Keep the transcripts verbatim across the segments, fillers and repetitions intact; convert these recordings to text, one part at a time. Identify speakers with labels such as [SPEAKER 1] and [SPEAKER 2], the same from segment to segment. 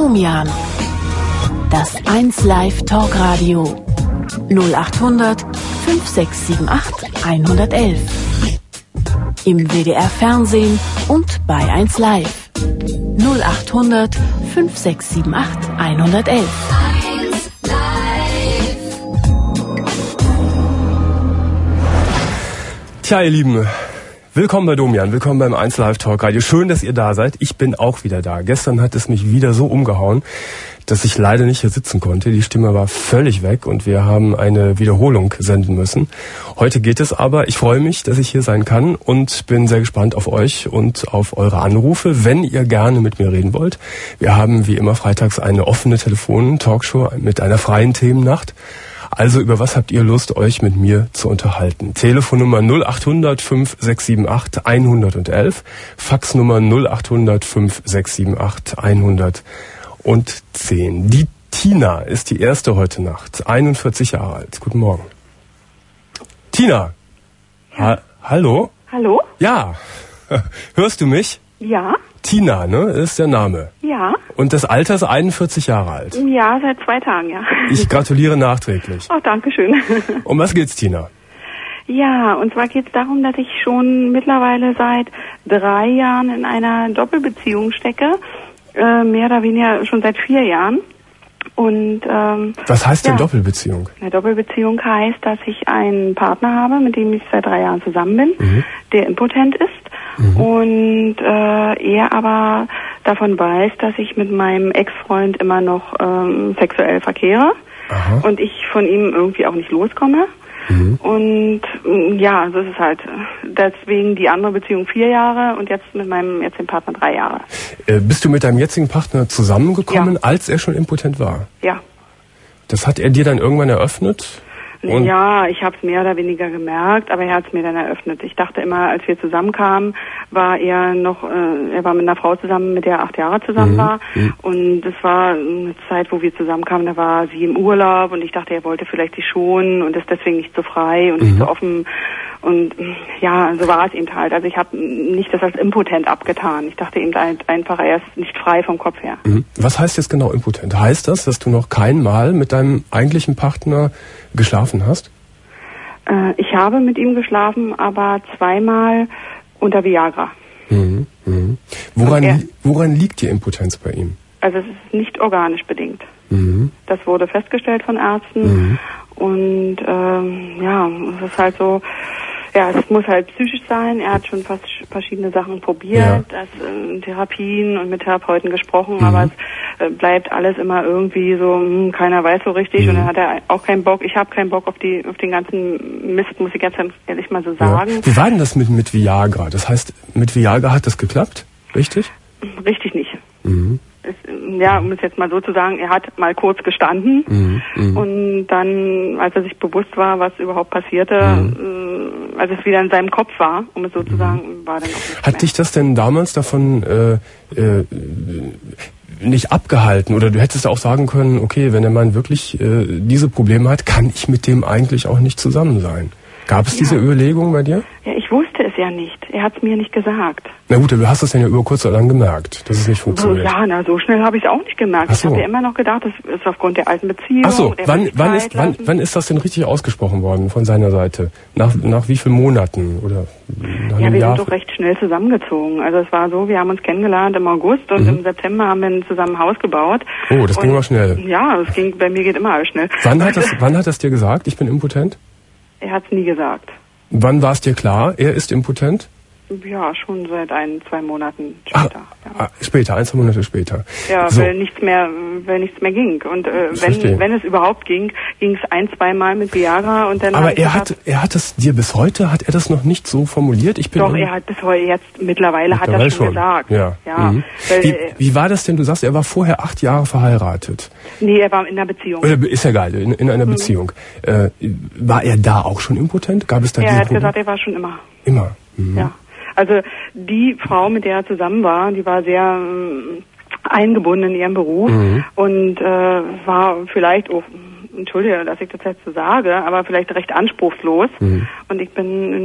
[SPEAKER 1] Domian. Das eins Live Talkradio. null achthundert fünf sechs sieben acht hundertelf. Im W D R Fernsehen und bei eins Live. null achthundert fünf sechs sieben acht hundertelf.
[SPEAKER 2] Tja, ihr Lieben, willkommen bei Domian, willkommen beim eins Live Talk Radio. Schön, dass ihr da seid. Ich bin auch wieder da. Gestern hat es mich wieder so umgehauen, dass ich leider nicht hier sitzen konnte. Die Stimme war völlig weg und wir haben eine Wiederholung senden müssen. Heute geht es aber. Ich freue mich, dass ich hier sein kann und bin sehr gespannt auf euch und auf eure Anrufe, wenn ihr gerne mit mir reden wollt. Wir haben wie immer freitags eine offene Telefon-Talkshow mit einer freien Themennacht. Also über was habt ihr Lust, euch mit mir zu unterhalten? Telefonnummer null achthundert fünf sechs sieben acht hundertelf, Faxnummer null achthundert fünf sechs sieben acht hundertzehn. Die Tina ist die erste heute Nacht, einundvierzig Jahre alt. Guten Morgen. Tina. Ha- Hallo?
[SPEAKER 3] Hallo?
[SPEAKER 2] Ja. Hörst du mich?
[SPEAKER 3] Ja.
[SPEAKER 2] Tina, ne, ist der Name.
[SPEAKER 3] Ja.
[SPEAKER 2] Und das Alter ist einundvierzig Jahre alt.
[SPEAKER 3] Ja, seit zwei Tagen, ja.
[SPEAKER 2] Ich gratuliere nachträglich.
[SPEAKER 3] Oh, danke schön.
[SPEAKER 2] Um was geht's, Tina?
[SPEAKER 3] Ja, und zwar geht es darum, dass ich schon mittlerweile seit drei Jahren in einer Doppelbeziehung stecke. Äh, mehr oder weniger schon seit vier Jahren. Und ähm,
[SPEAKER 2] was heißt
[SPEAKER 3] ja,
[SPEAKER 2] denn Doppelbeziehung?
[SPEAKER 3] Eine Doppelbeziehung heißt, dass ich einen Partner habe, mit dem ich seit drei Jahren zusammen bin, mhm. der impotent ist. Mhm. Und äh, er aber davon weiß, dass ich mit meinem Ex-Freund immer noch ähm, sexuell verkehre. Aha. Und ich von ihm irgendwie auch nicht loskomme. Mhm. Und ja, so ist es halt. Deswegen die andere Beziehung vier Jahre und jetzt mit meinem jetzigen Partner drei Jahre.
[SPEAKER 2] Äh, bist du mit deinem jetzigen Partner zusammengekommen, ja, als er schon impotent war?
[SPEAKER 3] Ja.
[SPEAKER 2] Das hat er dir dann irgendwann eröffnet?
[SPEAKER 3] Und ja, ich habe es mehr oder weniger gemerkt, aber er hat es mir dann eröffnet. Ich dachte immer, als wir zusammenkamen, war er noch, äh, er war mit einer Frau zusammen, mit der er acht Jahre zusammen mhm. war. Mhm. Und es war eine Zeit, wo wir zusammenkamen, da war sie im Urlaub und ich dachte, er wollte vielleicht sie schonen und ist deswegen nicht so frei und mhm. nicht so offen. Und ja, so war es eben halt. Also ich habe nicht das als impotent abgetan. Ich dachte eben halt einfach, er ist nicht frei vom Kopf her.
[SPEAKER 2] Mhm. Was heißt jetzt genau impotent? Heißt das, dass du noch kein Mal mit deinem eigentlichen Partner geschlafen hast?
[SPEAKER 3] Äh, ich habe mit ihm geschlafen, aber zweimal unter Viagra.
[SPEAKER 2] Mhm. Mhm. Woran, er, woran liegt die Impotenz bei ihm?
[SPEAKER 3] Also es ist nicht organisch bedingt.
[SPEAKER 2] Mhm.
[SPEAKER 3] Das wurde festgestellt von Ärzten. Mhm. Und ähm, ja, es ist halt so, ja, es muss halt psychisch sein. Er hat schon fast verschiedene Sachen probiert, ja. das, äh, Therapien und mit Therapeuten gesprochen, mhm. aber es äh, bleibt alles immer irgendwie so, mh, keiner weiß so richtig mhm. und dann hat er auch keinen Bock. Ich habe keinen Bock auf die auf den ganzen Mist, muss ich ganz ehrlich mal so sagen.
[SPEAKER 2] Ja. Wie war denn das mit, mit Viagra? Das heißt, mit Viagra hat das geklappt, richtig?
[SPEAKER 3] Richtig nicht.
[SPEAKER 2] Mhm.
[SPEAKER 3] Es, ja, um es jetzt mal so zu sagen, er hat mal kurz gestanden mhm, und dann, als er sich bewusst war, was überhaupt passierte, mhm. äh, als es wieder in seinem Kopf war, um es so zu sagen, war dann auch nichts
[SPEAKER 2] Hat
[SPEAKER 3] mehr.
[SPEAKER 2] dich das denn damals davon äh, äh, nicht abgehalten? Oder du hättest auch sagen können, okay, wenn der Mann wirklich äh, diese Probleme hat, kann ich mit dem eigentlich auch nicht zusammen sein? Gab es ja. diese Überlegung bei dir?
[SPEAKER 3] Ja, ich wusste es ja nicht. Er hat es mir nicht gesagt.
[SPEAKER 2] Na gut, du hast es dann ja über kurz oder lang gemerkt, dass es nicht funktioniert.
[SPEAKER 3] So, ja, na so schnell habe ich es auch nicht gemerkt. So. Ich habe ja immer noch gedacht, das ist aufgrund der alten Beziehung.
[SPEAKER 2] Ach so, wann, wann, ist, wann, wann ist das denn richtig ausgesprochen worden von seiner Seite? Nach, nach wie vielen Monaten? Oder nach
[SPEAKER 3] ja,
[SPEAKER 2] einem
[SPEAKER 3] wir
[SPEAKER 2] Jahr?
[SPEAKER 3] sind doch recht schnell zusammengezogen. Also es war so, wir haben uns kennengelernt im August und mhm. im September haben wir zusammen ein Haus gebaut.
[SPEAKER 2] Oh, das
[SPEAKER 3] und,
[SPEAKER 2] ging mal schnell.
[SPEAKER 3] Ja, das ging, bei mir geht immer alles schnell.
[SPEAKER 2] Wann hat das, wann hat das dir gesagt, ich bin impotent?
[SPEAKER 3] Er hat es nie gesagt.
[SPEAKER 2] Wann war es dir klar, er ist impotent?
[SPEAKER 3] Ja, schon seit ein, zwei Monaten später.
[SPEAKER 2] Ah,
[SPEAKER 3] ja.
[SPEAKER 2] ah, später, ein, zwei Monate später.
[SPEAKER 3] Ja,
[SPEAKER 2] so.
[SPEAKER 3] weil nichts mehr, weil nichts mehr ging. Und äh, wenn, wenn es überhaupt ging, ging es ein, zwei Mal mit Viagra und dann.
[SPEAKER 2] Aber
[SPEAKER 3] er
[SPEAKER 2] hat, er hat es dir bis heute, hat er das noch nicht so formuliert? Ich bin
[SPEAKER 3] Doch, er hat bis heute jetzt mittlerweile, mittlerweile hat er schon, schon gesagt.
[SPEAKER 2] Ja.
[SPEAKER 3] ja
[SPEAKER 2] mhm.
[SPEAKER 3] weil,
[SPEAKER 2] wie, wie war das denn? Du sagst, er war vorher acht Jahre verheiratet.
[SPEAKER 3] Nee, er war in einer Beziehung.
[SPEAKER 2] Äh, ist ja geil, in, in einer mhm. Beziehung. Äh, war er da auch schon impotent? Gab es da
[SPEAKER 3] ja,
[SPEAKER 2] diese
[SPEAKER 3] er hat
[SPEAKER 2] Probleme?
[SPEAKER 3] gesagt, er war schon immer.
[SPEAKER 2] Immer. Mhm.
[SPEAKER 3] Ja. Also die Frau, mit der er zusammen war, die war sehr ähm, eingebunden in ihrem Beruf mhm. und äh, war vielleicht auch entschuldige, dass ich das jetzt so sage, aber vielleicht recht anspruchslos. Mhm. Und ich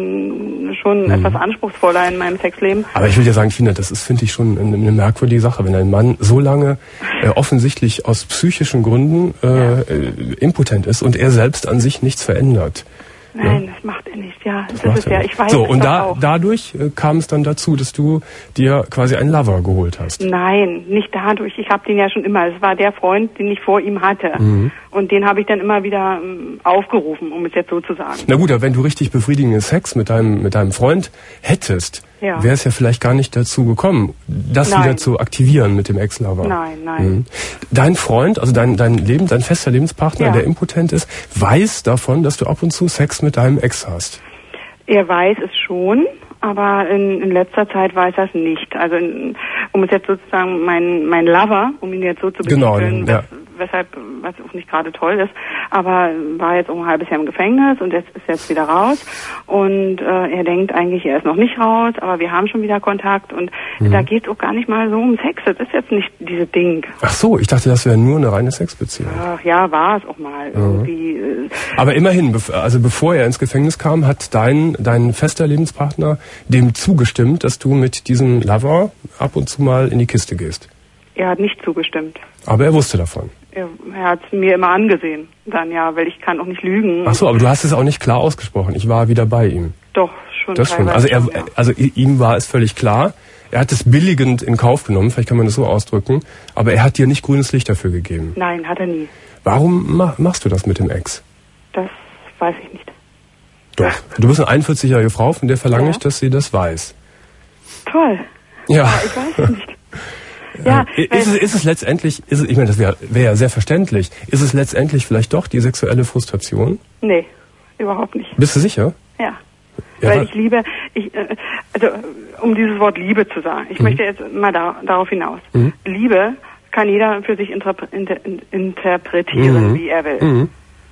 [SPEAKER 3] bin äh, schon mhm. etwas anspruchsvoller in meinem Sexleben.
[SPEAKER 2] Aber ich will dir sagen, Tina, das ist, finde ich, schon eine, eine merkwürdige Sache, wenn ein Mann so lange äh, offensichtlich aus psychischen Gründen äh, ja. äh, impotent ist und er selbst an sich nichts verändert.
[SPEAKER 3] Nein,
[SPEAKER 2] ja.
[SPEAKER 3] das macht er nicht, ja. Das,
[SPEAKER 2] das
[SPEAKER 3] ist es ja, ich weiß
[SPEAKER 2] So, und da,
[SPEAKER 3] auch.
[SPEAKER 2] dadurch äh, kam es dann dazu, dass du dir quasi einen Lover geholt hast.
[SPEAKER 3] Nein, nicht dadurch. Ich habe den ja schon immer. Es war der Freund, den ich vor ihm hatte. Mhm. Und den habe ich dann immer wieder ähm, aufgerufen, um es jetzt so zu sagen.
[SPEAKER 2] Na gut, aber wenn du richtig befriedigenden Sex mit deinem, mit deinem Freund hättest, ja. wäre es ja vielleicht gar nicht dazu gekommen, das nein. wieder zu aktivieren mit dem Ex-Lover.
[SPEAKER 3] Nein, nein.
[SPEAKER 2] Mhm. Dein Freund, also dein, dein Leben, dein fester Lebenspartner, ja. der impotent ist, weiß davon, dass du ab und zu Sex mit deinem Ex hast.
[SPEAKER 3] Er weiß es schon, aber in, in letzter Zeit weiß er es nicht. Also in, um es jetzt sozusagen mein mein Lover, um ihn jetzt so zu betiteln,
[SPEAKER 2] genau, ja.
[SPEAKER 3] weshalb, was auch nicht gerade toll ist, aber war jetzt um ein halbes Jahr im Gefängnis und jetzt ist jetzt wieder raus und äh, er denkt eigentlich, er ist noch nicht raus, aber wir haben schon wieder Kontakt und mhm. da geht es auch gar nicht mal so um Sex, das ist jetzt nicht dieses Ding.
[SPEAKER 2] Ach so, ich dachte, das wäre nur eine reine Sexbeziehung.
[SPEAKER 3] Ach, ja, war es auch mal mhm. irgendwie. Äh,
[SPEAKER 2] aber immerhin, also bevor er ins Gefängnis kam, hat dein, dein fester Lebenspartner dem zugestimmt, dass du mit diesem Lover ab und zu mal in die Kiste gehst.
[SPEAKER 3] Er hat nicht zugestimmt.
[SPEAKER 2] Aber er wusste davon.
[SPEAKER 3] Er, er hat es mir immer angesehen. Dann ja, weil ich kann auch nicht lügen.
[SPEAKER 2] Ach so, aber du hast es auch nicht klar ausgesprochen. Ich war wieder bei ihm.
[SPEAKER 3] Doch, schon.
[SPEAKER 2] Das schon. Also, er, schon, ja. also ihm war es völlig klar. Er hat es billigend in Kauf genommen, vielleicht kann man das so ausdrücken. Aber er hat dir nicht grünes Licht dafür gegeben.
[SPEAKER 3] Nein, hat er nie.
[SPEAKER 2] Warum ma- machst du das mit dem Ex?
[SPEAKER 3] Das weiß ich nicht.
[SPEAKER 2] Doch. Du bist eine einundvierzigjährige Frau, von der verlange ja. ich, dass sie das weiß.
[SPEAKER 3] Toll.
[SPEAKER 2] Ja.
[SPEAKER 3] Aber ich weiß es nicht. Ja,
[SPEAKER 2] ist, es, ist es letztendlich, ist es, ich meine, das wäre wär ja sehr verständlich, ist es letztendlich vielleicht doch die sexuelle Frustration?
[SPEAKER 3] Nee, überhaupt nicht.
[SPEAKER 2] Bist du sicher?
[SPEAKER 3] Ja.
[SPEAKER 2] ja
[SPEAKER 3] Weil ich liebe, ich, äh, also um dieses Wort Liebe zu sagen, ich mhm. möchte jetzt mal da, darauf hinaus. Mhm. Liebe kann jeder für sich interpre- inter, interpretieren, mhm. wie er will. Mhm.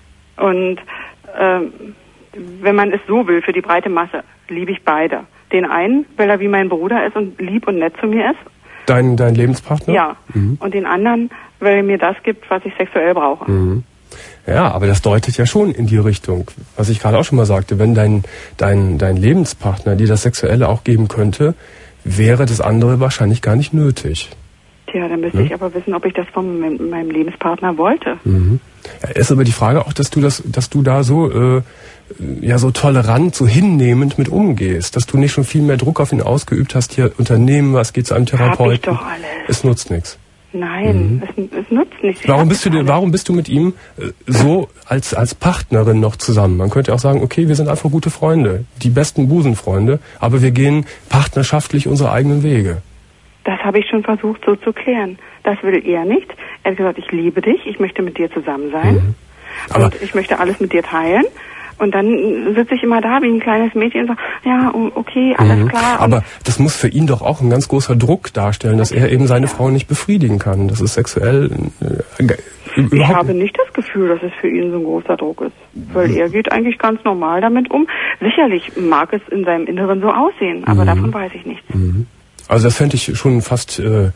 [SPEAKER 3] Und ähm, wenn man es so will, für die breite Masse, liebe ich beide. Den einen, weil er wie mein Bruder ist und lieb und nett zu mir ist.
[SPEAKER 2] Dein, dein Lebenspartner?
[SPEAKER 3] Ja. Mhm. Und den anderen, weil er mir das gibt, was ich sexuell brauche.
[SPEAKER 2] Mhm. Ja, aber das deutet ja schon in die Richtung, was ich gerade auch schon mal sagte, wenn dein, dein, dein Lebenspartner dir das Sexuelle auch geben könnte, wäre das andere wahrscheinlich gar nicht nötig.
[SPEAKER 3] Tja, dann müsste hm? ich aber wissen, ob ich das von meinem, meinem Lebenspartner wollte.
[SPEAKER 2] Mhm. Ja, ist aber die Frage auch, dass du das, dass du da so, äh, ja, so tolerant, so hinnehmend mit umgehst, dass du nicht schon viel mehr Druck auf ihn ausgeübt hast, hier unternehmen was, geh zu einem Therapeuten.
[SPEAKER 3] Hab ich doch alles.
[SPEAKER 2] Es nutzt nichts.
[SPEAKER 3] Nein, mhm. es, es nutzt nichts.
[SPEAKER 2] Warum bist du denn, warum bist du mit ihm äh, so als als Partnerin noch zusammen? Man könnte auch sagen, okay, wir sind einfach gute Freunde, die besten Busenfreunde, aber wir gehen partnerschaftlich unsere eigenen Wege.
[SPEAKER 3] Das habe ich schon versucht so zu klären. Das will er nicht. Er hat gesagt, ich liebe dich, ich möchte mit dir zusammen sein mhm.
[SPEAKER 2] aber
[SPEAKER 3] und ich möchte alles mit dir teilen. Und dann sitze ich immer da wie ein kleines Mädchen und sage, ja, okay, alles mhm. klar.
[SPEAKER 2] Aber das muss für ihn doch auch ein ganz großer Druck darstellen, dass er eben seine ja. Frau nicht befriedigen kann. Das ist sexuell äh, überhaupt.
[SPEAKER 3] Ich habe nicht das Gefühl, dass es für ihn so ein großer Druck ist. Weil mhm. er geht eigentlich ganz normal damit um. Sicherlich mag es in seinem Inneren so aussehen, aber mhm. davon weiß ich nichts.
[SPEAKER 2] Mhm. Also das fände ich schon fast, äh,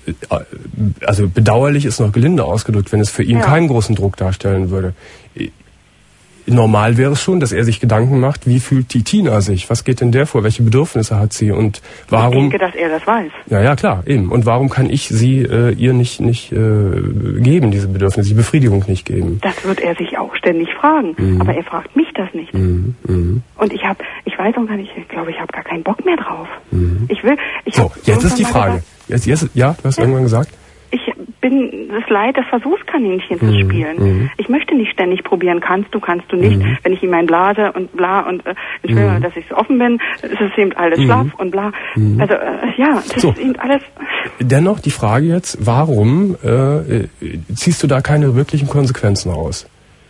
[SPEAKER 2] also bedauerlich ist noch gelinde ausgedrückt, wenn es für ihn ja. keinen großen Druck darstellen würde. Normal wäre es schon, dass er sich Gedanken macht, wie fühlt die Tina sich? Was geht denn der vor? Welche Bedürfnisse hat sie? Und warum?
[SPEAKER 3] Ich denke, dass er das weiß.
[SPEAKER 2] Ja, ja, klar, eben. Und warum kann ich sie äh, ihr nicht nicht äh, geben, diese Bedürfnisse, die Befriedigung nicht geben?
[SPEAKER 3] Das wird er sich auch ständig fragen. Mhm. Aber er fragt mich das nicht.
[SPEAKER 2] Mhm. Mhm.
[SPEAKER 3] Und ich habe, ich weiß auch gar nicht, ich glaube, ich habe gar keinen Bock mehr drauf. Mhm. Ich will. Ich
[SPEAKER 2] so, jetzt ist die Frage. Jetzt, jetzt, ja, du hast ja. irgendwann gesagt.
[SPEAKER 3] Ich bin das Leid des Versuchskaninchen mhm. zu spielen. Mhm. Ich möchte nicht ständig probieren, kannst du, kannst du nicht. Mhm. Wenn ich ihm mein Blase und bla und äh, ich will, mhm. dass ich so offen bin, ist es eben alles mhm. schlaff und bla. Mhm. Also äh, ja, das so. ist eben alles.
[SPEAKER 2] Dennoch die Frage jetzt, warum äh, ziehst du da keine wirklichen Konsequenzen raus?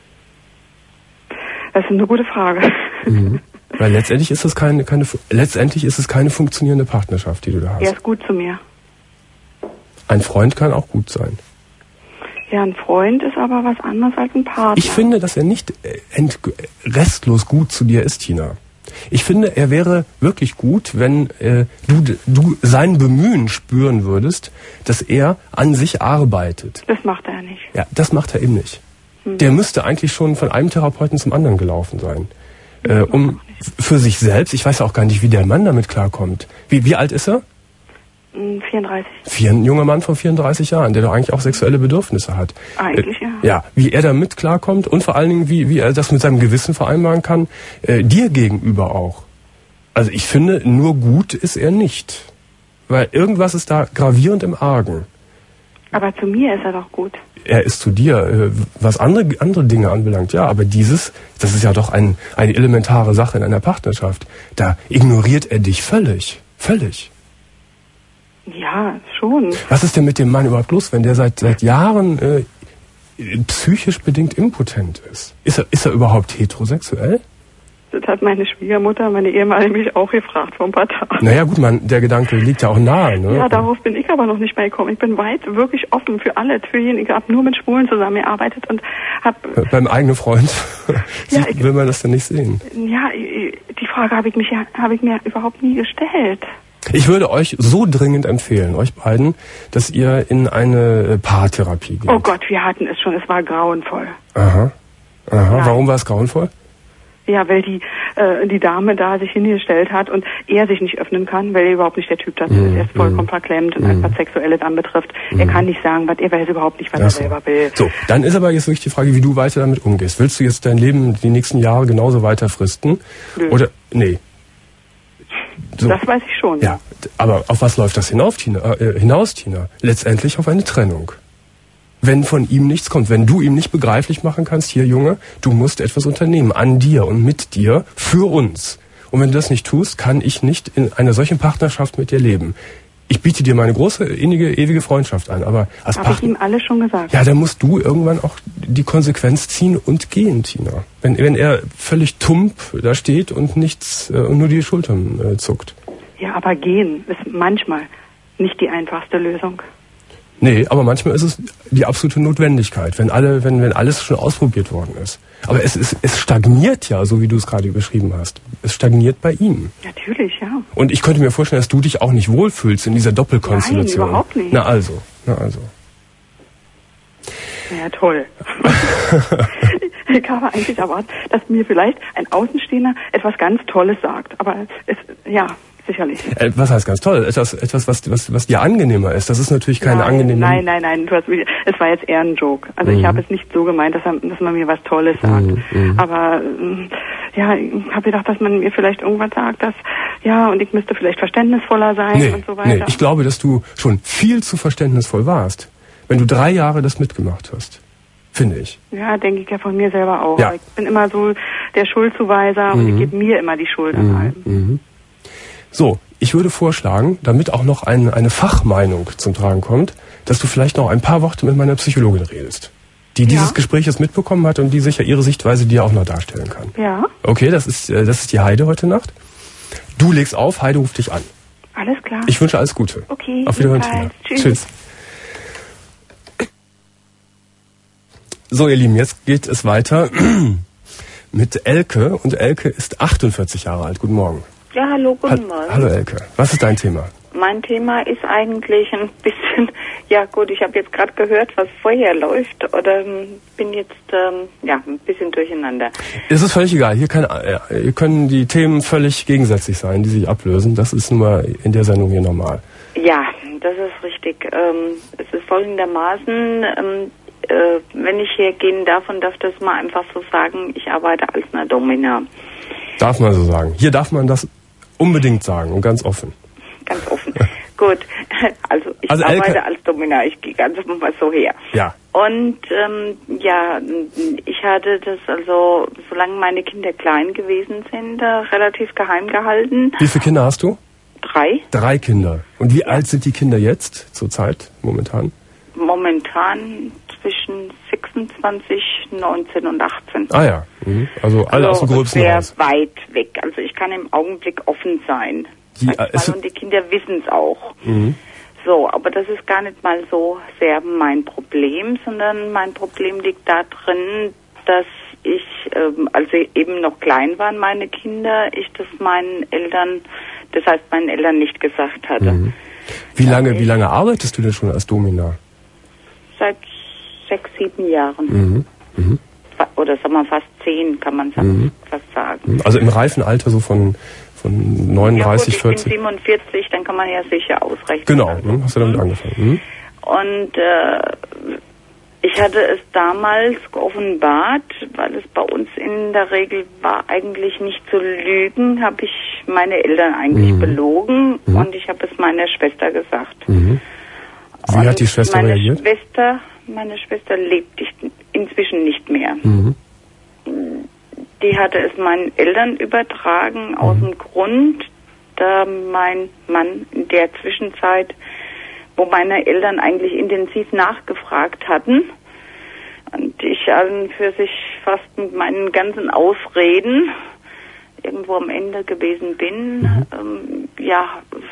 [SPEAKER 3] Das ist eine gute Frage.
[SPEAKER 2] Mhm. Weil letztendlich ist es keine, keine, letztendlich ist es keine funktionierende Partnerschaft, die du da hast.
[SPEAKER 3] Er ist gut zu mir.
[SPEAKER 2] Ein Freund kann auch gut sein.
[SPEAKER 3] Ja, ein Freund ist aber was anderes als ein Partner.
[SPEAKER 2] Ich finde, dass er nicht ent- restlos gut zu dir ist, Tina. Ich finde, er wäre wirklich gut, wenn äh, du, du sein Bemühen spüren würdest, dass er an sich arbeitet.
[SPEAKER 3] Das macht er nicht.
[SPEAKER 2] Ja, das macht er eben nicht. Mhm. Der müsste eigentlich schon von einem Therapeuten zum anderen gelaufen sein. Äh, um für sich selbst, ich weiß auch gar nicht, wie der Mann damit klarkommt. Wie, wie alt ist er?
[SPEAKER 3] vierunddreißig.
[SPEAKER 2] Vier, ein junger Mann von vierunddreißig Jahren, der doch eigentlich auch sexuelle Bedürfnisse hat.
[SPEAKER 3] Eigentlich, ja.
[SPEAKER 2] Äh, ja, wie er damit klarkommt und vor allen Dingen, wie, wie er das mit seinem Gewissen vereinbaren kann, äh, dir gegenüber auch. Also ich finde, nur gut ist er nicht. Weil irgendwas ist da gravierend im Argen.
[SPEAKER 3] Aber zu mir ist er doch gut.
[SPEAKER 2] Er ist zu dir, äh, was andere, andere Dinge anbelangt, ja, aber dieses, das ist ja doch ein, eine elementare Sache in einer Partnerschaft. Da ignoriert er dich völlig. Völlig.
[SPEAKER 3] Ja, schon.
[SPEAKER 2] Was ist denn mit dem Mann überhaupt los, wenn der seit seit Jahren äh, psychisch bedingt impotent ist? Ist er, ist er überhaupt heterosexuell?
[SPEAKER 3] Das hat meine Schwiegermutter, meine Ehemalige, mich auch gefragt vor ein paar Tagen.
[SPEAKER 2] Naja gut, man, der Gedanke liegt ja auch nahe, ne?
[SPEAKER 3] Ja, darauf bin ich aber noch nicht mal gekommen. Ich bin weit wirklich offen für alles, für jeden. Ich habe nur mit Schwulen zusammengearbeitet und habe...
[SPEAKER 2] Beim eigenen Freund
[SPEAKER 3] ja, ich,
[SPEAKER 2] will man das denn nicht sehen?
[SPEAKER 3] Ja, die Frage habe ich, mich, habe ich mir überhaupt nie gestellt.
[SPEAKER 2] Ich würde euch so dringend empfehlen, euch beiden, dass ihr in eine Paartherapie geht.
[SPEAKER 3] Oh Gott, wir hatten es schon, es war grauenvoll.
[SPEAKER 2] Aha, aha. Nein. Warum war es grauenvoll?
[SPEAKER 3] Ja, weil die äh, die Dame da sich hingestellt hat und er sich nicht öffnen kann, weil er überhaupt nicht der Typ dazu ist. Er ist vollkommen verklemmt und mm. was Sexuelles anbetrifft. Mm. Er kann nicht sagen, was er weiß überhaupt nicht, was er
[SPEAKER 2] so.
[SPEAKER 3] selber will.
[SPEAKER 2] So, dann ist aber jetzt wirklich die Frage, wie du weiter damit umgehst. Willst du jetzt dein Leben die nächsten Jahre genauso weiter fristen?
[SPEAKER 3] Nö.
[SPEAKER 2] Oder, nee. So.
[SPEAKER 3] Das weiß ich schon.
[SPEAKER 2] Ja, aber auf was läuft das hinaus, Tina? Äh, hinaus, Tina? Letztendlich auf eine Trennung. Wenn von ihm nichts kommt, wenn du ihm nicht begreiflich machen kannst, hier Junge, du musst etwas unternehmen, an dir und mit dir, für uns. Und wenn du das nicht tust, kann ich nicht in einer solchen Partnerschaft mit dir leben. Ich biete dir meine große, innige, ewige Freundschaft an, aber als
[SPEAKER 3] Partner... Habe ich ihm alles schon gesagt.
[SPEAKER 2] Ja, dann musst du irgendwann auch die Konsequenz ziehen und gehen, Tina. Wenn, wenn er völlig tump da steht und nichts, äh, und nur die Schultern äh, zuckt.
[SPEAKER 3] Ja, aber gehen ist manchmal nicht die einfachste Lösung.
[SPEAKER 2] Nee, aber manchmal ist es die absolute Notwendigkeit, wenn alle, wenn, wenn alles schon ausprobiert worden ist. Aber es, es, es stagniert ja, so wie du es gerade beschrieben hast. Es stagniert bei ihm.
[SPEAKER 3] Natürlich, ja.
[SPEAKER 2] Und ich könnte mir vorstellen, dass du dich auch nicht wohlfühlst in dieser Doppelkonstellation.
[SPEAKER 3] Nein, überhaupt nicht.
[SPEAKER 2] Na also, na also.
[SPEAKER 3] Ja, toll. Ich habe eigentlich erwartet, dass mir vielleicht ein Außenstehender etwas ganz Tolles sagt. Aber es, ja... Sicherlich.
[SPEAKER 2] Äh, was heißt ganz toll? Etwas, etwas was, was, was dir angenehmer ist. Das ist natürlich keine
[SPEAKER 3] nein,
[SPEAKER 2] angenehme...
[SPEAKER 3] Nein, nein, nein. Du hast, es war jetzt eher ein Joke. Also mhm. ich habe es nicht so gemeint, dass, dass man mir was Tolles sagt. Mhm. Aber ja, ich habe gedacht, dass man mir vielleicht irgendwas sagt, dass ja, und ich müsste vielleicht verständnisvoller sein
[SPEAKER 2] nee,
[SPEAKER 3] und so weiter.
[SPEAKER 2] Nee, ich glaube, dass du schon viel zu verständnisvoll warst, wenn du drei Jahre das mitgemacht hast. Finde ich.
[SPEAKER 3] Ja, denke ich ja von mir selber auch.
[SPEAKER 2] Ja.
[SPEAKER 3] Ich bin immer so der Schuldzuweiser mhm. und ich gebe mir immer die Schuld an
[SPEAKER 2] mhm.
[SPEAKER 3] allem.
[SPEAKER 2] Mhm. So, ich würde vorschlagen, damit auch noch ein, eine Fachmeinung zum Tragen kommt, dass du vielleicht noch ein paar Worte mit meiner Psychologin redest, die ja. dieses Gespräch jetzt mitbekommen hat und die sicher ihre Sichtweise dir auch noch darstellen kann.
[SPEAKER 3] Ja.
[SPEAKER 2] Okay, das ist, das ist die Heide heute Nacht. Du legst auf, Heide ruft dich an.
[SPEAKER 3] Alles klar.
[SPEAKER 2] Ich wünsche alles Gute.
[SPEAKER 3] Okay.
[SPEAKER 2] Auf Wiederhören, Tina.
[SPEAKER 3] Tschüss.
[SPEAKER 2] Tschüss. So, ihr Lieben, jetzt geht es weiter mit Elke. Und Elke ist achtundvierzig Jahre alt. Guten Morgen.
[SPEAKER 4] Ja, hallo, guten
[SPEAKER 2] ha
[SPEAKER 4] Morgen.
[SPEAKER 2] Hallo Elke. Was ist dein Thema?
[SPEAKER 4] Mein Thema ist eigentlich ein bisschen, ja gut, ich habe jetzt gerade gehört, was vorher läuft oder bin jetzt ähm, ja ein bisschen durcheinander. Es
[SPEAKER 2] ist völlig egal. Hier, kann, ja, hier können die Themen völlig gegensätzlich sein, die sich ablösen. Das ist nun mal in der Sendung hier normal.
[SPEAKER 4] Ja, das ist richtig. Ähm, es ist folgendermaßen, ähm, äh, wenn ich hier gehen darf und darf das mal einfach so sagen, ich arbeite als eine Domina.
[SPEAKER 2] Darf man so sagen. Hier darf man das unbedingt sagen und ganz offen.
[SPEAKER 4] Ganz offen. Gut. Also ich
[SPEAKER 2] also
[SPEAKER 4] arbeite
[SPEAKER 2] Elke,
[SPEAKER 4] als Domina. Ich gehe ganz mal so her.
[SPEAKER 2] Ja.
[SPEAKER 4] Und ähm, ja, ich hatte das also, solange meine Kinder klein gewesen sind, äh, relativ geheim gehalten.
[SPEAKER 2] Wie viele Kinder hast du?
[SPEAKER 4] Drei.
[SPEAKER 2] Drei Kinder. Und wie
[SPEAKER 4] ja.
[SPEAKER 2] alt sind die Kinder jetzt zurzeit, momentan?
[SPEAKER 4] Momentan zwischen sechsundzwanzig, neunzehn und achtzehn.
[SPEAKER 2] Ah ja, mhm. also alle
[SPEAKER 4] also
[SPEAKER 2] aus dem gröbsten
[SPEAKER 4] sehr
[SPEAKER 2] Haus.
[SPEAKER 4] weit weg. Also ich kann im Augenblick offen sein.
[SPEAKER 2] Die,
[SPEAKER 4] mal, und die Kinder wissen es auch.
[SPEAKER 2] Mhm.
[SPEAKER 4] So, aber das ist gar nicht mal so sehr mein Problem, sondern mein Problem liegt da drin, dass ich, ähm, als sie eben noch klein waren, meine Kinder, ich das meinen Eltern, das heißt meinen Eltern nicht gesagt hatte.
[SPEAKER 2] Mhm. Wie lange, wie lange arbeitest du denn schon als Domina?
[SPEAKER 4] Seit sechs, sieben Jahren.
[SPEAKER 2] Mhm.
[SPEAKER 4] Mhm. Oder sagen wir fast zehn, kann man sagen, mhm. fast sagen.
[SPEAKER 2] Also im reifen Alter so von, von neununddreißig,
[SPEAKER 4] ja, gut, ich
[SPEAKER 2] vierzig?
[SPEAKER 4] bin siebenundvierzig, dann kann man ja sicher ausrechnen.
[SPEAKER 2] Genau,
[SPEAKER 4] also.
[SPEAKER 2] hast du damit angefangen. Mhm.
[SPEAKER 4] Und äh, ich hatte es damals geoffenbart, weil es bei uns in der Regel war, eigentlich nicht zu lügen, habe ich meine Eltern eigentlich mhm. belogen mhm. und ich habe es meiner Schwester gesagt.
[SPEAKER 2] Mhm. Wie
[SPEAKER 4] und
[SPEAKER 2] hat die Schwester
[SPEAKER 4] meine
[SPEAKER 2] reagiert?
[SPEAKER 4] Schwester, meine Schwester lebt inzwischen nicht mehr.
[SPEAKER 2] Mhm.
[SPEAKER 4] Die hatte es meinen Eltern übertragen, aus mhm. dem Grund, da mein Mann in der Zwischenzeit, wo meine Eltern eigentlich intensiv nachgefragt hatten und ich an für sich fast mit meinen ganzen Ausreden irgendwo am Ende gewesen bin, mhm. ähm, ja,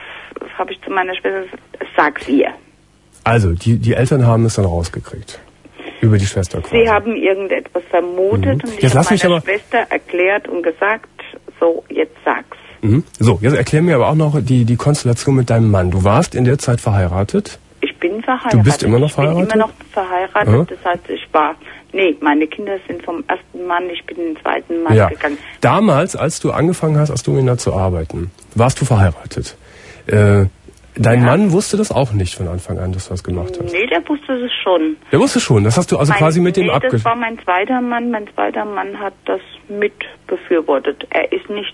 [SPEAKER 4] habe ich zu meiner Schwester gesagt, sag's ihr.
[SPEAKER 2] Also, die, die Eltern haben es dann rausgekriegt. Über die Schwester quasi.
[SPEAKER 4] Sie haben irgendetwas vermutet mhm. und ich habe meiner Schwester erklärt und gesagt, so, jetzt sag's.
[SPEAKER 2] Mhm. So, jetzt erklär mir aber auch noch die, die Konstellation mit deinem Mann. Du warst in der Zeit verheiratet?
[SPEAKER 4] Ich bin verheiratet.
[SPEAKER 2] Du bist immer noch verheiratet?
[SPEAKER 4] Ich bin immer noch verheiratet. Mhm. Das heißt, ich war, nee, meine Kinder sind vom ersten Mann, ich bin den zweiten Mann
[SPEAKER 2] ja.
[SPEAKER 4] gegangen.
[SPEAKER 2] Damals, als du angefangen hast, als Domina zu arbeiten, warst du verheiratet. Äh, Dein ja. Mann wusste das auch nicht von Anfang an, dass du das gemacht hast?
[SPEAKER 4] Nee, der wusste es schon.
[SPEAKER 2] Der wusste schon, das hast du also
[SPEAKER 4] mein,
[SPEAKER 2] quasi mit
[SPEAKER 4] nee,
[SPEAKER 2] dem abgesprochen?
[SPEAKER 4] Das war mein zweiter Mann, mein zweiter Mann hat das mit befürwortet. Er ist nicht,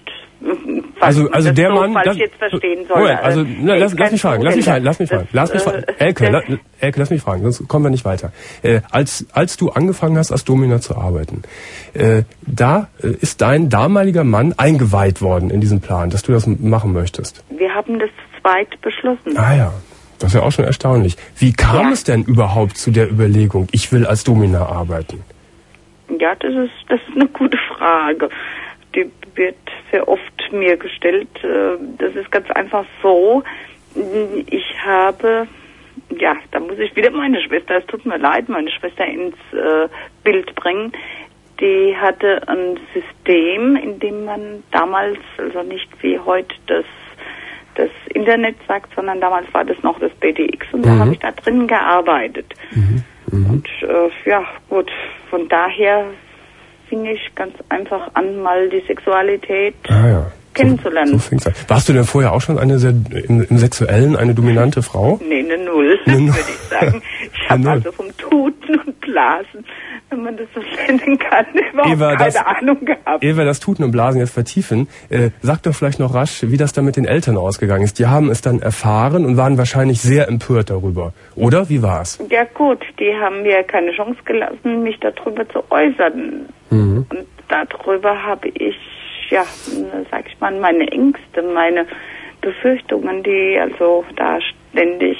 [SPEAKER 2] also, also
[SPEAKER 4] das
[SPEAKER 2] der
[SPEAKER 4] so
[SPEAKER 2] Mann,
[SPEAKER 4] falsch
[SPEAKER 2] das,
[SPEAKER 4] jetzt verstehen soll.
[SPEAKER 2] Moment, also, na, lass, lass mich fragen, lass mich fragen, lass mich fragen, lass mich fragen, Elke, la, Elke, lass mich fragen, sonst kommen wir nicht weiter. Äh, als, als du angefangen hast, als Domina zu arbeiten, äh, da äh, ist dein damaliger Mann eingeweiht worden in diesen Plan, dass du das machen möchtest.
[SPEAKER 4] Wir haben das zu zweit beschlossen.
[SPEAKER 2] Ah ja. Das ist ja auch schon erstaunlich. Wie kam
[SPEAKER 4] ja.
[SPEAKER 2] es denn überhaupt zu der Überlegung, ich will als Domina arbeiten?
[SPEAKER 4] Ja, das ist, das ist eine gute Frage. Die wird sehr oft mir gestellt. Das ist ganz einfach so. Ich habe, ja, da muss ich wieder meine Schwester, es tut mir leid, meine Schwester ins äh, Bild bringen. Die hatte ein System, in dem man damals, also nicht wie heute das das Internet sagt, sondern damals war das noch das B D X und mhm. da habe ich da drin gearbeitet. Mhm. Mhm. Und äh, ja, gut, von daher fing ich ganz einfach an, mal die Sexualität
[SPEAKER 2] ah, ja.
[SPEAKER 4] kennenzulernen.
[SPEAKER 2] So, so fing's an. Warst du denn vorher auch schon eine sehr, im, im Sexuellen eine dominante Frau?
[SPEAKER 4] Nee, eine Null, eine Null. würde ich sagen. Ich habe also vom Tuten und Blasen, wenn man das so nennen kann, überhaupt
[SPEAKER 2] Eva,
[SPEAKER 4] keine
[SPEAKER 2] das,
[SPEAKER 4] Ahnung gehabt.
[SPEAKER 2] Eva, das Tuten und Blasen jetzt vertiefen. Äh, sag doch vielleicht noch rasch, wie das dann mit den Eltern ausgegangen ist. Die haben es dann erfahren und waren wahrscheinlich sehr empört darüber. Oder? Wie war's?
[SPEAKER 4] Ja gut, die haben mir keine Chance gelassen, mich darüber zu äußern. Mhm. Und darüber habe ich, ja, sag ich mal, meine Ängste, meine Befürchtungen, die also da ständig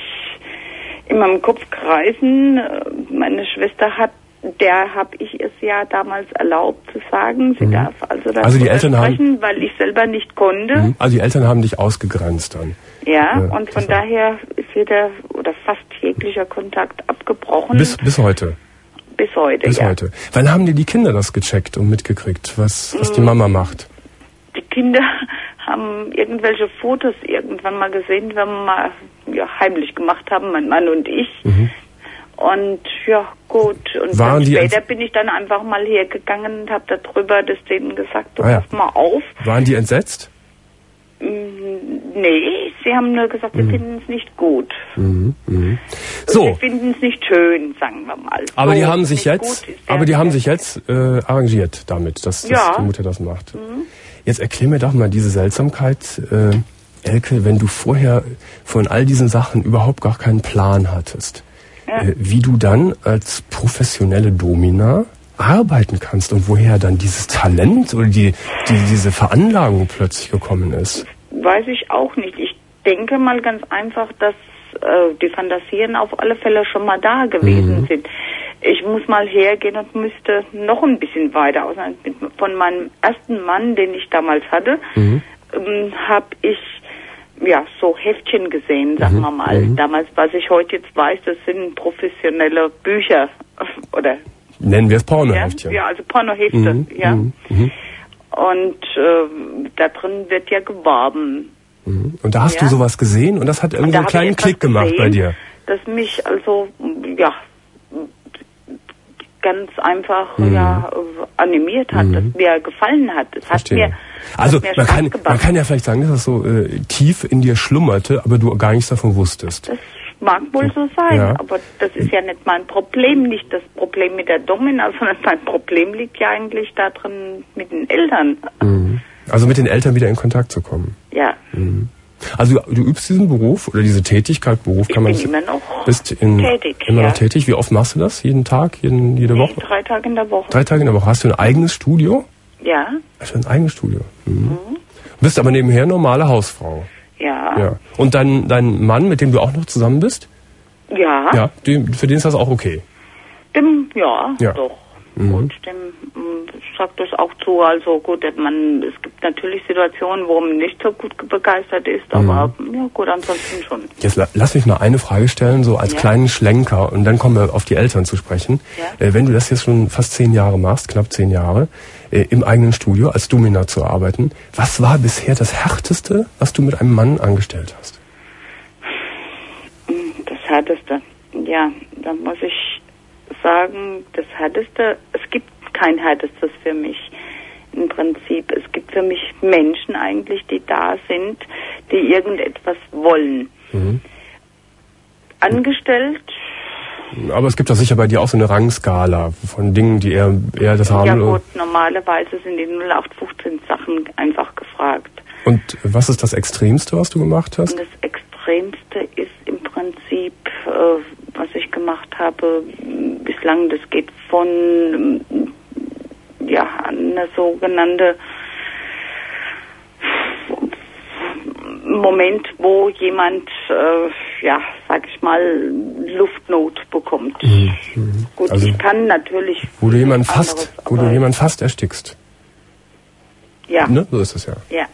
[SPEAKER 4] in meinem Kopf kreisen. Meine Schwester hat, der habe ich es ja damals erlaubt zu sagen, sie mhm. darf also darüber
[SPEAKER 2] also die Eltern
[SPEAKER 4] sprechen,
[SPEAKER 2] haben,
[SPEAKER 4] weil ich selber nicht konnte.
[SPEAKER 2] Mhm. Also die Eltern haben dich ausgegrenzt dann.
[SPEAKER 4] Ja, ja und von daher ist jeder oder fast jeglicher Kontakt abgebrochen.
[SPEAKER 2] Bis, bis heute?
[SPEAKER 4] Bis heute,
[SPEAKER 2] Bis
[SPEAKER 4] ja.
[SPEAKER 2] heute. Wann haben dir die Kinder das gecheckt und mitgekriegt, was, was die Mama macht?
[SPEAKER 4] Die Kinder haben irgendwelche Fotos irgendwann mal gesehen, wenn wir mal ja, heimlich gemacht haben, mein Mann und ich. Mhm. Und ja, gut. Und
[SPEAKER 2] Waren
[SPEAKER 4] dann später
[SPEAKER 2] die
[SPEAKER 4] bin ich dann einfach mal hergegangen und habe darüber das denen gesagt, du
[SPEAKER 2] ah, ja.
[SPEAKER 4] pass mal auf.
[SPEAKER 2] Waren die entsetzt?
[SPEAKER 4] Nee, sie haben nur gesagt, wir mhm. finden es nicht gut.
[SPEAKER 2] Mhm. Mhm. So.
[SPEAKER 4] Wir finden es nicht schön, sagen wir mal.
[SPEAKER 2] Aber
[SPEAKER 4] so,
[SPEAKER 2] die haben sich jetzt, aber die haben sich jetzt äh, arrangiert damit, dass, dass
[SPEAKER 4] ja.
[SPEAKER 2] die Mutter das macht. Mhm. Jetzt erklär mir doch mal diese Seltsamkeit, äh, Elke, wenn du vorher von all diesen Sachen überhaupt gar keinen Plan hattest, ja. äh, wie du dann als professionelle Domina arbeiten kannst und woher dann dieses Talent oder die, die diese Veranlagung plötzlich gekommen ist.
[SPEAKER 4] Weiß ich auch nicht. Ich denke mal ganz einfach, dass äh, die Fantasien auf alle Fälle schon mal da gewesen mhm. sind. Ich muss mal hergehen und müsste noch ein bisschen weiter aus. Von meinem ersten Mann, den ich damals hatte, mhm. ähm, habe ich ja so Heftchen gesehen, sagen mhm. wir mal. Mhm. Damals, was ich heute jetzt weiß, das sind professionelle Bücher oder
[SPEAKER 2] nennen wir es Pornoheftchen.
[SPEAKER 4] Ja, ja, also Pornohefte,
[SPEAKER 2] mhm.
[SPEAKER 4] ja.
[SPEAKER 2] Mhm. Mhm.
[SPEAKER 4] Und äh, da drin wird ja geworben.
[SPEAKER 2] Mhm. Und da hast ja. du sowas gesehen und das hat irgendwie einen kleinen Klick gemacht
[SPEAKER 4] gesehen,
[SPEAKER 2] bei dir.
[SPEAKER 4] Dass mich also, ja, ganz einfach
[SPEAKER 2] mhm.
[SPEAKER 4] ja, animiert hat, mhm. das mir gefallen hat. Es hat mir,
[SPEAKER 2] also
[SPEAKER 4] hat mir
[SPEAKER 2] man, kann,
[SPEAKER 4] gemacht.
[SPEAKER 2] man kann ja vielleicht sagen, dass das so äh, tief in dir schlummerte, aber du gar nichts davon wusstest.
[SPEAKER 4] Das mag wohl so sein,
[SPEAKER 2] ja.
[SPEAKER 4] aber das ist ja nicht mein Problem, nicht das Problem mit der Domina, sondern mein Problem liegt ja eigentlich da drin mit den Eltern.
[SPEAKER 2] Mhm. Also mit den Eltern wieder in Kontakt zu kommen.
[SPEAKER 4] Ja.
[SPEAKER 2] Mhm. Also du, du übst diesen Beruf oder diese Tätigkeit, Beruf
[SPEAKER 4] ich
[SPEAKER 2] kann man...
[SPEAKER 4] Ich bin immer noch
[SPEAKER 2] bist in,
[SPEAKER 4] tätig.
[SPEAKER 2] Immer
[SPEAKER 4] ja.
[SPEAKER 2] noch tätig. Wie oft machst du das? Jeden Tag? Jeden, jede Woche?
[SPEAKER 4] Drei Tage in der Woche.
[SPEAKER 2] Drei Tage in der Woche. Hast du ein eigenes Studio?
[SPEAKER 4] Ja.
[SPEAKER 2] Hast du ein eigenes Studio? Mhm. Mhm. Bist aber nebenher normale Hausfrau.
[SPEAKER 4] Ja.
[SPEAKER 2] Ja. Und dein, dein Mann, mit dem du auch noch zusammen bist?
[SPEAKER 4] Ja.
[SPEAKER 2] Ja, dem, für den ist das auch okay?
[SPEAKER 4] Dem, ja,
[SPEAKER 2] ja.
[SPEAKER 4] doch.
[SPEAKER 2] Mhm.
[SPEAKER 4] Und dem sagt das auch zu. Also gut, man, es gibt natürlich Situationen, wo man nicht so gut begeistert ist, aber mhm. ja gut, ansonsten schon.
[SPEAKER 2] Jetzt lass mich mal eine Frage stellen, so als ja. kleinen Schlenker, und dann kommen wir auf die Eltern zu sprechen.
[SPEAKER 4] Ja.
[SPEAKER 2] Äh, wenn du das jetzt schon fast zehn Jahre machst, knapp zehn Jahre, äh, im eigenen Studio als Domina zu arbeiten, was war bisher das Härteste, was du mit einem Mann angestellt hast?
[SPEAKER 4] Das Härteste, ja, da muss ich sagen, das Härteste, es gibt kein Härtestes für mich im Prinzip. Es gibt für mich Menschen eigentlich, die da sind, die irgendetwas wollen. Mhm. Angestellt.
[SPEAKER 2] Aber es gibt doch sicher bei dir auch so eine Rangskala von Dingen, die eher, eher das haben.
[SPEAKER 4] Ja gut, normalerweise sind die null acht fünfzehn Sachen einfach gefragt.
[SPEAKER 2] Und was ist das Extremste, was du gemacht hast?
[SPEAKER 4] Und das Extremste ist im Prinzip, äh, was ich gemacht habe bislang, das geht von ja, eine sogenannte Moment, wo jemand, äh, ja, sag ich mal, Luftnot bekommt.
[SPEAKER 2] Mhm.
[SPEAKER 4] Gut,
[SPEAKER 2] also,
[SPEAKER 4] ich kann natürlich...
[SPEAKER 2] Wo du jemanden fast, wo du jemanden fast erstickst.
[SPEAKER 4] Ja.
[SPEAKER 2] Ne? So ist es ja.
[SPEAKER 4] Ja.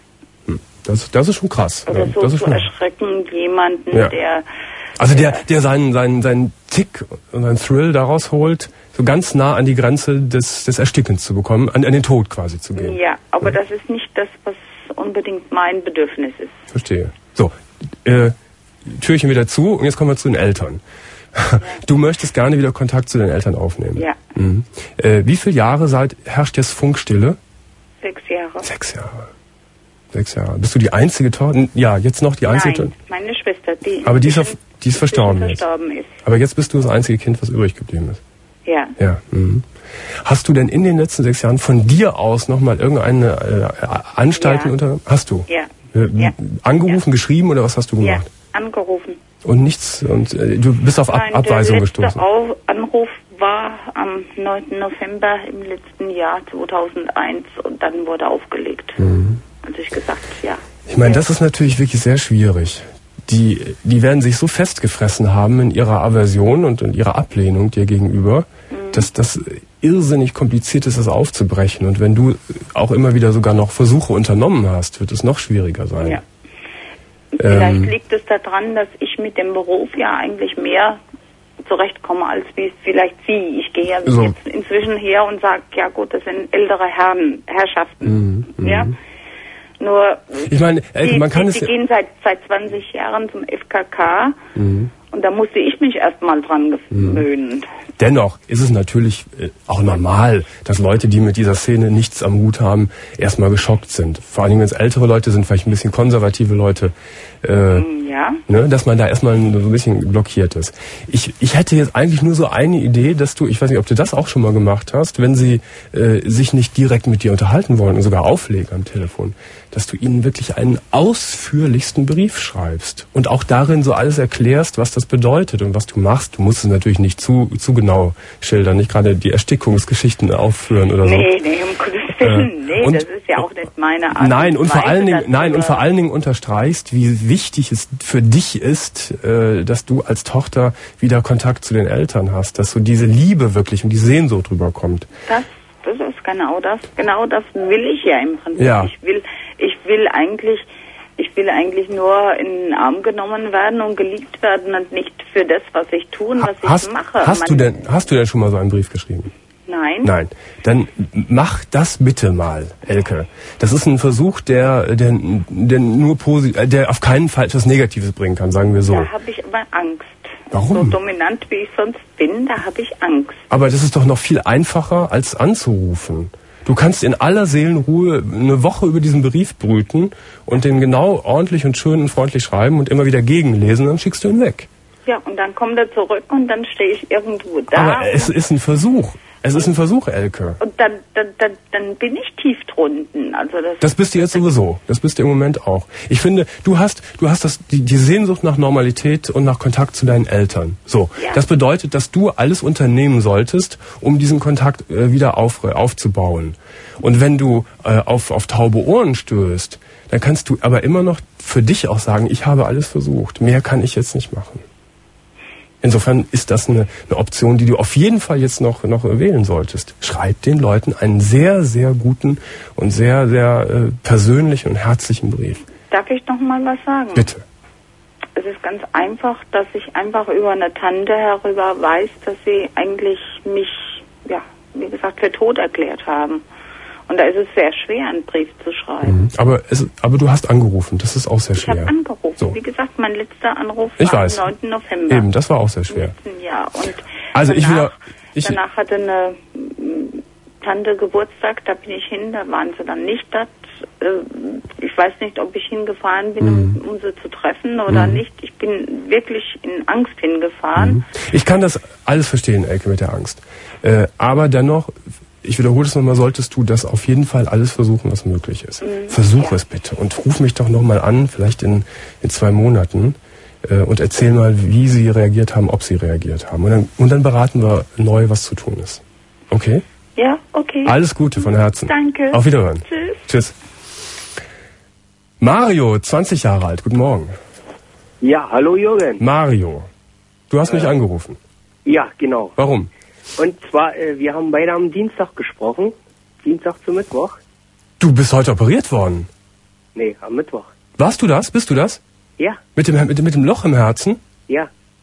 [SPEAKER 2] Das, das ist schon krass.
[SPEAKER 4] Oder so
[SPEAKER 2] das ist
[SPEAKER 4] zu
[SPEAKER 2] schon
[SPEAKER 4] erschrecken, jemanden,
[SPEAKER 2] ja.
[SPEAKER 4] der...
[SPEAKER 2] Also der, der seinen, seinen, seinen Tick und seinen Thrill daraus holt, so ganz nah an die Grenze des, des Erstickens zu bekommen, an, an den Tod quasi zu gehen.
[SPEAKER 4] Ja, aber ja. das ist nicht das, was unbedingt mein Bedürfnis ist.
[SPEAKER 2] Verstehe. So, äh, Türchen wieder zu und jetzt kommen wir zu den Eltern. Ja. Du möchtest gerne wieder Kontakt zu den Eltern aufnehmen.
[SPEAKER 4] Ja.
[SPEAKER 2] Mhm. Äh, wie viele Jahre seit herrscht jetzt Funkstille?
[SPEAKER 4] Sechs Jahre.
[SPEAKER 2] Sechs Jahre. Sechs Jahre. Bist du die einzige Tochter? Ja, jetzt noch die einzige Tochter?
[SPEAKER 4] Nein, meine Schwester, die,
[SPEAKER 2] aber die ist, auf, die ist verstorben,
[SPEAKER 4] verstorben
[SPEAKER 2] jetzt.
[SPEAKER 4] ist.
[SPEAKER 2] Aber jetzt bist du das einzige Kind, was übrig geblieben ist.
[SPEAKER 4] Ja.
[SPEAKER 2] Ja. Mhm. Hast du denn in den letzten sechs Jahren von dir aus nochmal irgendeine äh, Anstalten
[SPEAKER 4] ja.
[SPEAKER 2] unter... Hast du?
[SPEAKER 4] Ja.
[SPEAKER 2] Äh,
[SPEAKER 4] ja.
[SPEAKER 2] Angerufen, ja. geschrieben oder was hast du gemacht?
[SPEAKER 4] Ja, angerufen.
[SPEAKER 2] Und nichts, und äh, du bist auf Ab
[SPEAKER 4] Nein,
[SPEAKER 2] Abweisung
[SPEAKER 4] der letzte
[SPEAKER 2] gestoßen?
[SPEAKER 4] Auf Anruf war am neunten November im letzten Jahr zweitausendeins und dann wurde aufgelegt.
[SPEAKER 2] Mhm.
[SPEAKER 4] Und ich gesagt, ja.
[SPEAKER 2] Ich meine, das ist natürlich wirklich sehr schwierig. Die, die werden sich so festgefressen haben in ihrer Aversion und in ihrer Ablehnung dir gegenüber, mhm. dass das irrsinnig kompliziert ist, das aufzubrechen. Und wenn du auch immer wieder sogar noch Versuche unternommen hast, wird es noch schwieriger sein.
[SPEAKER 4] Ja. Vielleicht ähm, liegt es daran, dass ich mit dem Beruf ja eigentlich mehr zurechtkomme, als wie vielleicht Sie. Ich gehe ja so. jetzt inzwischen her und sage, ja gut, das sind ältere Herren, Herrschaften. Mhm. Ja. Nur,
[SPEAKER 2] ich meine, Elke,
[SPEAKER 4] die,
[SPEAKER 2] man kann
[SPEAKER 4] die,
[SPEAKER 2] es
[SPEAKER 4] die gehen seit, seit zwanzig Jahren zum F K K mhm. und da musste ich mich erstmal dran gewöhnen. Mhm.
[SPEAKER 2] Dennoch ist es natürlich äh, auch normal, dass Leute, die mit dieser Szene nichts am Hut haben, erstmal geschockt sind. Vor allem, wenn es ältere Leute sind, vielleicht ein bisschen konservative Leute, äh,
[SPEAKER 4] ja.
[SPEAKER 2] ne, dass man da erstmal so ein bisschen blockiert ist. Ich, ich hätte jetzt eigentlich nur so eine Idee, dass du, ich weiß nicht, ob du das auch schon mal gemacht hast, wenn sie äh, sich nicht direkt mit dir unterhalten wollen und sogar auflegen am Telefon, dass du ihnen wirklich einen ausführlichsten Brief schreibst und auch darin so alles erklärst, was das bedeutet und was du machst. Du musst es natürlich nicht zu, zu genau schildern, nicht gerade die Erstickungsgeschichten aufführen oder so.
[SPEAKER 4] Nee, nee, um Gottes Willen, nee, und, das ist ja auch nicht meine Art.
[SPEAKER 2] Nein, und vor allen Dingen, nein, und
[SPEAKER 4] über
[SPEAKER 2] vor allen Dingen unterstreichst, wie wichtig es für dich ist, äh, dass du als Tochter wieder Kontakt zu den Eltern hast, dass so diese Liebe wirklich und die Sehnsucht rüberkommt.
[SPEAKER 4] Das, das ist genau das, genau das will ich ja im Prinzip.
[SPEAKER 2] Ja.
[SPEAKER 4] Ich will, ich will eigentlich, ich will eigentlich nur in den Arm genommen werden und geliebt werden und nicht für das, was ich tue und was
[SPEAKER 2] hast,
[SPEAKER 4] ich mache.
[SPEAKER 2] Hast
[SPEAKER 4] Man,
[SPEAKER 2] du denn, hast du denn schon mal so einen Brief geschrieben?
[SPEAKER 4] Nein.
[SPEAKER 2] Nein. Dann mach das bitte mal, Elke. Das ist ein Versuch, der, der, der nur posi- der auf keinen Fall etwas Negatives bringen kann, sagen wir so.
[SPEAKER 4] Da habe ich aber Angst.
[SPEAKER 2] Warum?
[SPEAKER 4] So dominant, wie ich sonst bin, da habe ich Angst.
[SPEAKER 2] Aber das ist doch noch viel einfacher, als anzurufen. Du kannst in aller Seelenruhe eine Woche über diesen Brief brüten und den genau ordentlich und schön und freundlich schreiben und immer wieder gegenlesen, dann schickst du ihn weg.
[SPEAKER 4] Ja, und dann kommt er zurück und dann stehe ich irgendwo da.
[SPEAKER 2] Aber es ist ein Versuch. Es ist ein Versuch, Elke.
[SPEAKER 4] Und dann, dann, dann, dann bin ich tief drunten. Also das,
[SPEAKER 2] das bist du jetzt sowieso. Das bist du im Moment auch. Ich finde, du hast, du hast das, die, die Sehnsucht nach Normalität und nach Kontakt zu deinen Eltern. So.
[SPEAKER 4] Ja.
[SPEAKER 2] Das bedeutet, dass du alles unternehmen solltest, um diesen Kontakt äh, wieder auf, aufzubauen. Und wenn du äh, auf, auf taube Ohren stößt, dann kannst du aber immer noch für dich auch sagen, ich habe alles versucht. Mehr kann ich jetzt nicht machen. Insofern ist das eine, eine Option, die du auf jeden Fall jetzt noch, noch wählen solltest. Schreib den Leuten einen sehr, sehr guten und sehr, sehr äh, persönlichen und herzlichen Brief.
[SPEAKER 4] Darf ich noch mal was sagen?
[SPEAKER 2] Bitte.
[SPEAKER 4] Es ist ganz einfach, dass ich einfach über eine Tante herüber weiß, dass sie eigentlich mich, ja, wie gesagt, für tot erklärt haben. Und da ist es sehr schwer, einen Brief zu schreiben.
[SPEAKER 2] Mhm. Aber, es, aber du hast angerufen, das ist auch sehr schwer.
[SPEAKER 4] Ich habe angerufen.
[SPEAKER 2] So.
[SPEAKER 4] Wie gesagt, mein letzter Anruf
[SPEAKER 2] ich
[SPEAKER 4] war
[SPEAKER 2] weiß.
[SPEAKER 4] am neunten November.
[SPEAKER 2] Eben, das war auch sehr schwer.
[SPEAKER 4] Letzten Jahr. Und
[SPEAKER 2] also
[SPEAKER 4] danach,
[SPEAKER 2] ich will, ich,
[SPEAKER 4] danach hatte eine Tante Geburtstag, da bin ich hin, da waren sie dann nicht da. Ich weiß nicht, ob ich hingefahren bin,
[SPEAKER 2] mhm.
[SPEAKER 4] um, um sie zu treffen oder mhm. nicht. Ich bin wirklich in Angst hingefahren.
[SPEAKER 2] Mhm. Ich kann das alles verstehen, Elke, mit der Angst. Äh, aber dennoch, ich wiederhole es nochmal, solltest du das auf jeden Fall alles versuchen, was möglich ist. Mhm. Versuch ja. es bitte und ruf mich doch nochmal an, vielleicht in, in zwei Monaten äh, und erzähl mal, wie sie reagiert haben, ob sie reagiert haben. Und dann, und dann beraten wir neu, was zu tun ist. Okay?
[SPEAKER 4] Ja, okay.
[SPEAKER 2] Alles Gute von Herzen.
[SPEAKER 4] Danke.
[SPEAKER 2] Auf Wiederhören.
[SPEAKER 4] Tschüss.
[SPEAKER 2] Tschüss. Mario, zwanzig Jahre alt, guten Morgen.
[SPEAKER 5] Ja, hallo Jürgen.
[SPEAKER 2] Mario, du hast äh, mich angerufen.
[SPEAKER 5] Ja, genau.
[SPEAKER 2] Warum?
[SPEAKER 5] Und zwar, äh, wir haben beide am Dienstag gesprochen. Dienstag zu Mittwoch.
[SPEAKER 2] Du bist heute operiert worden?
[SPEAKER 5] Nee, am Mittwoch.
[SPEAKER 2] Warst du das? Bist du das?
[SPEAKER 5] Ja.
[SPEAKER 2] Mit dem, mit dem, mit dem Loch im Herzen?
[SPEAKER 5] Ja.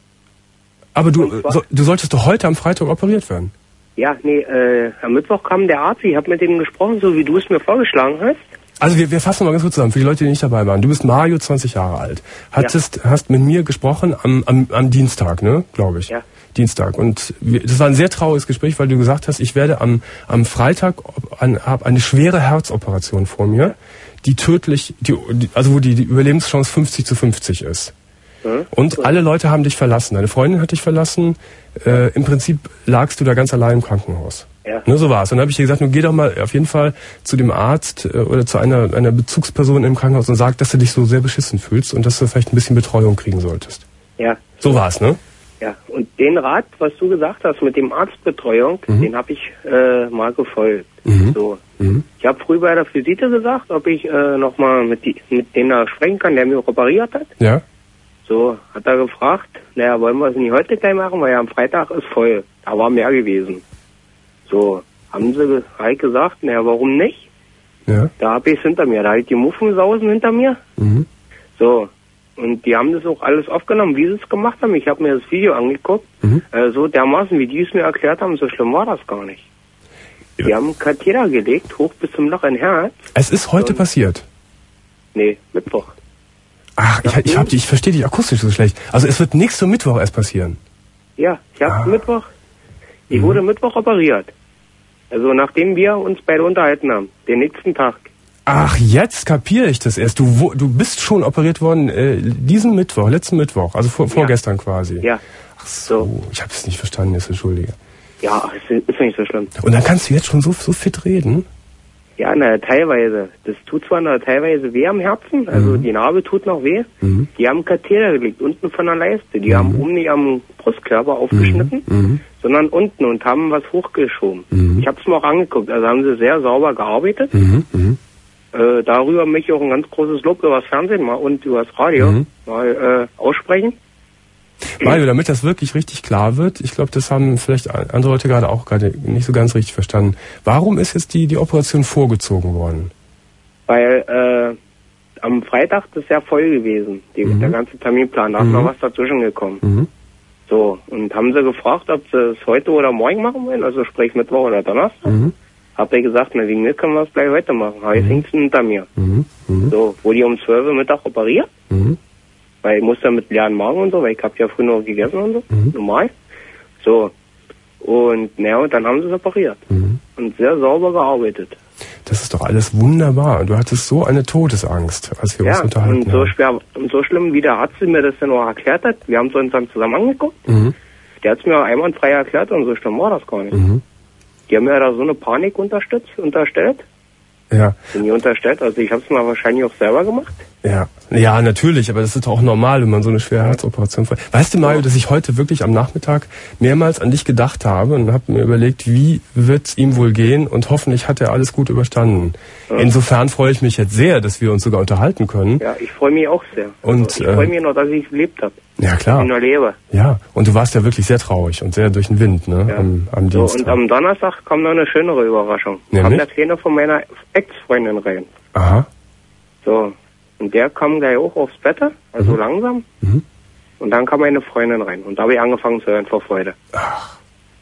[SPEAKER 2] Aber du, so, du solltest doch heute am Freitag operiert werden.
[SPEAKER 5] Ja, nee, äh, am Mittwoch kam der Arzt, ich habe mit dem gesprochen, so wie du es mir vorgeschlagen hast.
[SPEAKER 2] Also wir, wir fassen mal ganz kurz zusammen, für die Leute, die nicht dabei waren. Du bist Mario, zwanzig Jahre alt. Hattest, ja. Hast mit mir gesprochen am, am, am Dienstag, ne, glaube ich.
[SPEAKER 5] Ja.
[SPEAKER 2] Dienstag. Und wir, das war ein sehr trauriges Gespräch, weil du gesagt hast, ich werde am, am Freitag ein, habe eine schwere Herzoperation vor mir, die tödlich, die, also wo die, die Überlebenschance fünfzig zu fünfzig ist. Mhm. Und alle Leute haben dich verlassen. Deine Freundin hat dich verlassen. Äh, Im Prinzip lagst du da ganz allein im Krankenhaus.
[SPEAKER 5] Ja.
[SPEAKER 2] Ne, so war's. Und dann habe ich dir gesagt, nun geh doch mal auf jeden Fall zu dem Arzt äh, oder zu einer, einer Bezugsperson im Krankenhaus und sag, dass du dich so sehr beschissen fühlst und dass du vielleicht ein bisschen Betreuung kriegen solltest.
[SPEAKER 5] Ja.
[SPEAKER 2] So war's, ne?
[SPEAKER 5] Ja, und den Rat, was du gesagt hast mit dem Arztbetreuung, mhm. den habe ich äh, mal gefolgt.
[SPEAKER 2] Mhm.
[SPEAKER 5] So.
[SPEAKER 2] Mhm.
[SPEAKER 5] Ich habe früh bei der Visite gesagt, ob ich äh, nochmal mit, die, mit denen da sprechen kann, der mir operiert hat.
[SPEAKER 2] Ja.
[SPEAKER 5] So, hat er gefragt, naja, wollen wir es nicht heute gleich machen, weil ja am Freitag ist voll. Da war mehr gewesen. So, haben sie halt gesagt, naja, warum nicht?
[SPEAKER 2] Ja.
[SPEAKER 5] Da habe ich es hinter mir, da halt die Muffensausen hinter mir.
[SPEAKER 2] Mhm.
[SPEAKER 5] So, und die haben das auch alles aufgenommen, wie sie es gemacht haben. Ich habe mir das Video angeguckt.
[SPEAKER 2] Mhm.
[SPEAKER 5] Äh, so dermaßen, wie die es mir erklärt haben, so schlimm war das gar nicht. Die haben einen Katheter gelegt, hoch bis zum Loch in Herz.
[SPEAKER 2] Es ist heute
[SPEAKER 5] und,
[SPEAKER 2] passiert.
[SPEAKER 5] Nee, Mittwoch.
[SPEAKER 2] Ach, ich, ich, hab die, ich verstehe dich akustisch so schlecht. Also es wird nächsten Mittwoch erst passieren.
[SPEAKER 5] Ja, ich habe
[SPEAKER 2] ah.
[SPEAKER 5] Mittwoch, ich
[SPEAKER 2] mhm.
[SPEAKER 5] wurde Mittwoch operiert. Also nachdem wir uns beide unterhalten haben, den nächsten Tag.
[SPEAKER 2] Ach, jetzt kapiere ich das erst. Du, wo, du bist schon operiert worden äh, diesen Mittwoch, letzten Mittwoch, also vor, vorgestern
[SPEAKER 5] ja.
[SPEAKER 2] quasi.
[SPEAKER 5] Ja.
[SPEAKER 2] Ach so, so. Ich habe es nicht verstanden, jetzt entschuldige.
[SPEAKER 5] Ja, ist, ist nicht so schlimm.
[SPEAKER 2] Und dann kannst du jetzt schon so, so fit reden?
[SPEAKER 5] Ja, na, teilweise. Das tut zwar noch teilweise weh am Herzen, also mhm. die Narbe tut noch weh.
[SPEAKER 2] Mhm.
[SPEAKER 5] Die haben Katheter gelegt, unten von der Leiste. Die
[SPEAKER 2] mhm.
[SPEAKER 5] haben oben nicht am Brustkörper aufgeschnitten,
[SPEAKER 2] mhm.
[SPEAKER 5] sondern unten und haben was hochgeschoben.
[SPEAKER 2] Mhm.
[SPEAKER 5] Ich habe es mir auch angeguckt, also haben sie sehr sauber gearbeitet.
[SPEAKER 2] Mhm. Mhm.
[SPEAKER 5] Äh, darüber möchte ich auch ein ganz großes Lob über das Fernsehen mal und über das Radio
[SPEAKER 2] mhm.
[SPEAKER 5] mal äh, aussprechen.
[SPEAKER 2] Mario, damit das wirklich richtig klar wird, ich glaube, das haben vielleicht andere Leute gerade auch gerade nicht so ganz richtig verstanden. Warum ist jetzt die, die Operation vorgezogen worden?
[SPEAKER 5] Weil äh, am Freitag das ist ja voll gewesen, die, mhm. der ganze Terminplan, da ist mhm. noch was dazwischen gekommen. Mhm. So, und haben sie gefragt, ob sie es heute oder morgen machen wollen, also sprich Mittwoch oder Donnerstag. Mhm. Hab ich gesagt, na wegen mir können wir es gleich heute machen. Jetzt mhm. hängt es hinter mir. Mhm. Mhm. So, wurde die um zwölf Uhr Mittag operiert. Mhm. weil ich musste mit leeren Magen und so, weil ich habe ja früher noch gegessen und so,
[SPEAKER 2] Mhm.
[SPEAKER 5] normal. So. Und naja, und dann haben sie separiert.
[SPEAKER 2] Mhm.
[SPEAKER 5] Und sehr sauber gearbeitet.
[SPEAKER 2] Das ist doch alles wunderbar. Und du hattest so eine Todesangst, als wir
[SPEAKER 5] Ja,
[SPEAKER 2] uns unterhalten
[SPEAKER 5] und so
[SPEAKER 2] haben.
[SPEAKER 5] schwer und so schlimm, wie der Arzt mir das dann auch erklärt hat. Wir haben es uns dann zusammen angeguckt.
[SPEAKER 2] Mhm.
[SPEAKER 5] Der hat es mir einwandfrei erklärt und so schlimm war das gar nicht.
[SPEAKER 2] Mhm.
[SPEAKER 5] Die haben mir da so eine Panik unterstützt, unterstellt.
[SPEAKER 2] Ja,
[SPEAKER 5] Bin nie unterstellt, also ich habe es mal wahrscheinlich auch selber gemacht.
[SPEAKER 2] ja. Ja, natürlich, aber das ist doch auch normal, wenn man so eine schwere Herzoperation vor. Weißt du, Mario, dass ich heute wirklich am Nachmittag mehrmals an dich gedacht habe und habe mir überlegt, wie wird's ihm wohl gehen, und hoffentlich hat er alles gut überstanden.
[SPEAKER 5] Ja.
[SPEAKER 2] Insofern freue ich mich jetzt sehr, dass wir uns sogar unterhalten können.
[SPEAKER 5] Ja, ich freue mich auch sehr.
[SPEAKER 2] Und,
[SPEAKER 5] also ich freue
[SPEAKER 2] äh,
[SPEAKER 5] mich noch, dass ich gelebt habe.
[SPEAKER 2] Ja,
[SPEAKER 5] Dass
[SPEAKER 2] klar.
[SPEAKER 5] ich noch lebe.
[SPEAKER 2] Ja, und du warst ja wirklich sehr traurig und sehr durch den Wind, ne,
[SPEAKER 5] Ja.
[SPEAKER 2] am, am
[SPEAKER 5] So,
[SPEAKER 2] Dienstag.
[SPEAKER 5] und am Donnerstag kam noch eine schönere Überraschung.
[SPEAKER 2] Nämlich?
[SPEAKER 5] Kam der Trainer von meiner Ex-Freundin rein.
[SPEAKER 2] Aha.
[SPEAKER 5] So. Und der kam gleich auch aufs Bett, also
[SPEAKER 2] Mhm.
[SPEAKER 5] langsam.
[SPEAKER 2] Mhm.
[SPEAKER 5] Und dann kam meine Freundin rein. Und da habe ich angefangen zu hören vor Freude.
[SPEAKER 2] Ach.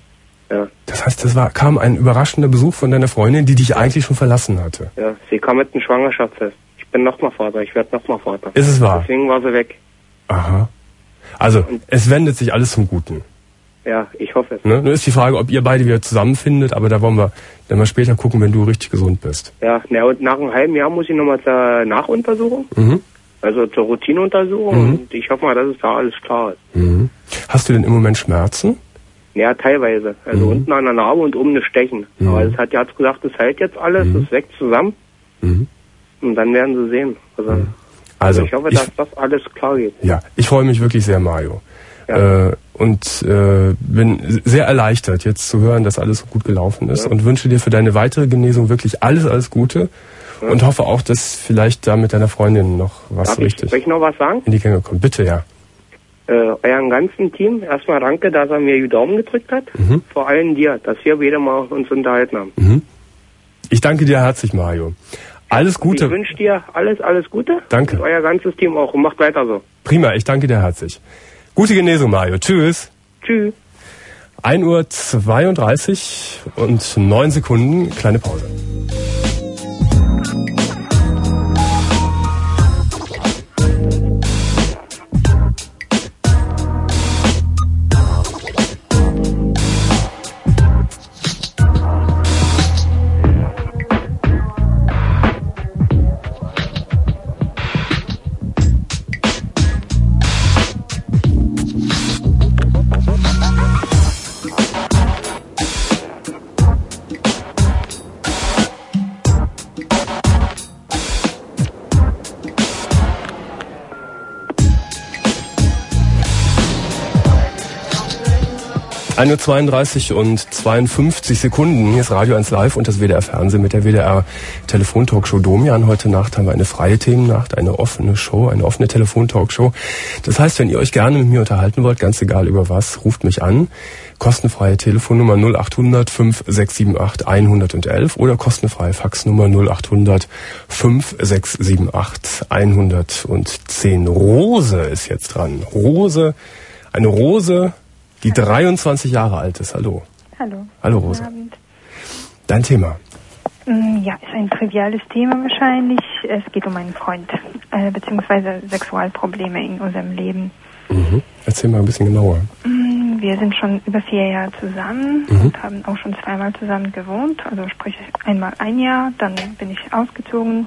[SPEAKER 5] Ja,
[SPEAKER 2] Das heißt, das war, kam ein überraschender Besuch von deiner Freundin, die dich eigentlich schon verlassen hatte.
[SPEAKER 5] ja. Sie kam mit einem Schwangerschaftstest. Ich bin nochmal Vater, ich werde nochmal Vater.
[SPEAKER 2] Ist es wahr?
[SPEAKER 5] Deswegen war sie weg.
[SPEAKER 2] Aha. Also, es wendet sich alles zum Guten.
[SPEAKER 5] Ja, ich hoffe es.
[SPEAKER 2] Ne? Nur ist die Frage, ob ihr beide wieder zusammenfindet, aber da wollen wir dann mal später gucken, wenn du richtig gesund bist.
[SPEAKER 5] Ja, na, und nach einem halben Jahr muss ich nochmal zur Nachuntersuchung,
[SPEAKER 2] Mhm.
[SPEAKER 5] also zur Routineuntersuchung.
[SPEAKER 2] Mhm.
[SPEAKER 5] Und ich hoffe mal, dass es da alles klar ist.
[SPEAKER 2] Mhm. Hast du denn im Moment Schmerzen?
[SPEAKER 5] Ja, teilweise. Also
[SPEAKER 2] Mhm.
[SPEAKER 5] unten an der Narbe und oben eine Stechen.
[SPEAKER 2] Mhm.
[SPEAKER 5] Aber das hat der Arzt gesagt, das hält jetzt alles,
[SPEAKER 2] Mhm.
[SPEAKER 5] das wächst zusammen.
[SPEAKER 2] Mhm.
[SPEAKER 5] Und dann werden sie sehen. Also,
[SPEAKER 2] Also,
[SPEAKER 5] also ich hoffe,
[SPEAKER 2] ich,
[SPEAKER 5] dass das alles klar geht.
[SPEAKER 2] ja, ich freue mich wirklich sehr, Mario.
[SPEAKER 5] Ja.
[SPEAKER 2] Äh, und äh, bin sehr erleichtert, jetzt zu hören, dass alles so gut gelaufen ist,
[SPEAKER 5] Ja.
[SPEAKER 2] und wünsche dir für deine weitere Genesung wirklich alles, alles Gute,
[SPEAKER 5] Ja.
[SPEAKER 2] und hoffe auch, dass vielleicht da mit deiner Freundin noch was
[SPEAKER 5] Darf ich,
[SPEAKER 2] richtig
[SPEAKER 5] soll ich noch was sagen?
[SPEAKER 2] in die Gänge kommt. Bitte, ja.
[SPEAKER 5] Äh, euren ganzen Team, erstmal danke, dass er mir die Daumen gedrückt hat.
[SPEAKER 2] Mhm.
[SPEAKER 5] Vor allem dir, dass wir wieder mal uns unterhalten haben.
[SPEAKER 2] Mhm. Ich danke dir herzlich, Mario. Alles Gute.
[SPEAKER 5] Ich wünsche dir alles, alles Gute.
[SPEAKER 2] Danke.
[SPEAKER 5] Und euer ganzes Team auch. Und macht weiter so.
[SPEAKER 2] Prima, ich danke dir herzlich. Gute Genesung, Mario. Tschüss.
[SPEAKER 5] Tschüss.
[SPEAKER 2] ein Uhr zweiunddreißig und neun Sekunden, kleine Pause. ein Uhr zweiunddreißig und zweiundfünfzig Sekunden. Hier ist Radio eins Live und das W D R Fernsehen mit der W D R Telefontalkshow Domian. Heute Nacht haben wir eine freie Themennacht, eine offene Show, eine offene Telefontalkshow. Das heißt, wenn ihr euch gerne mit mir unterhalten wollt, ganz egal über was, ruft mich an. Kostenfreie Telefonnummer null acht hundert fünf sechs sieben acht hundertelf oder kostenfreie Faxnummer null acht hundert fünf sechs sieben acht hundertzehn. Rose ist jetzt dran. Rose, eine Rose, die dreiundzwanzig Jahre alt ist. Hallo.
[SPEAKER 6] Hallo.
[SPEAKER 2] Hallo, Rose.
[SPEAKER 6] Guten Abend.
[SPEAKER 2] Dein Thema.
[SPEAKER 6] Ja, ist ein triviales Thema wahrscheinlich. Es geht um einen Freund, äh, beziehungsweise Sexualprobleme in unserem Leben.
[SPEAKER 2] Mhm. Erzähl mal ein bisschen genauer.
[SPEAKER 6] Wir sind schon über vier Jahre zusammen
[SPEAKER 2] Mhm.
[SPEAKER 6] und haben auch schon zweimal zusammen gewohnt. Also sprich einmal ein Jahr, dann bin ich ausgezogen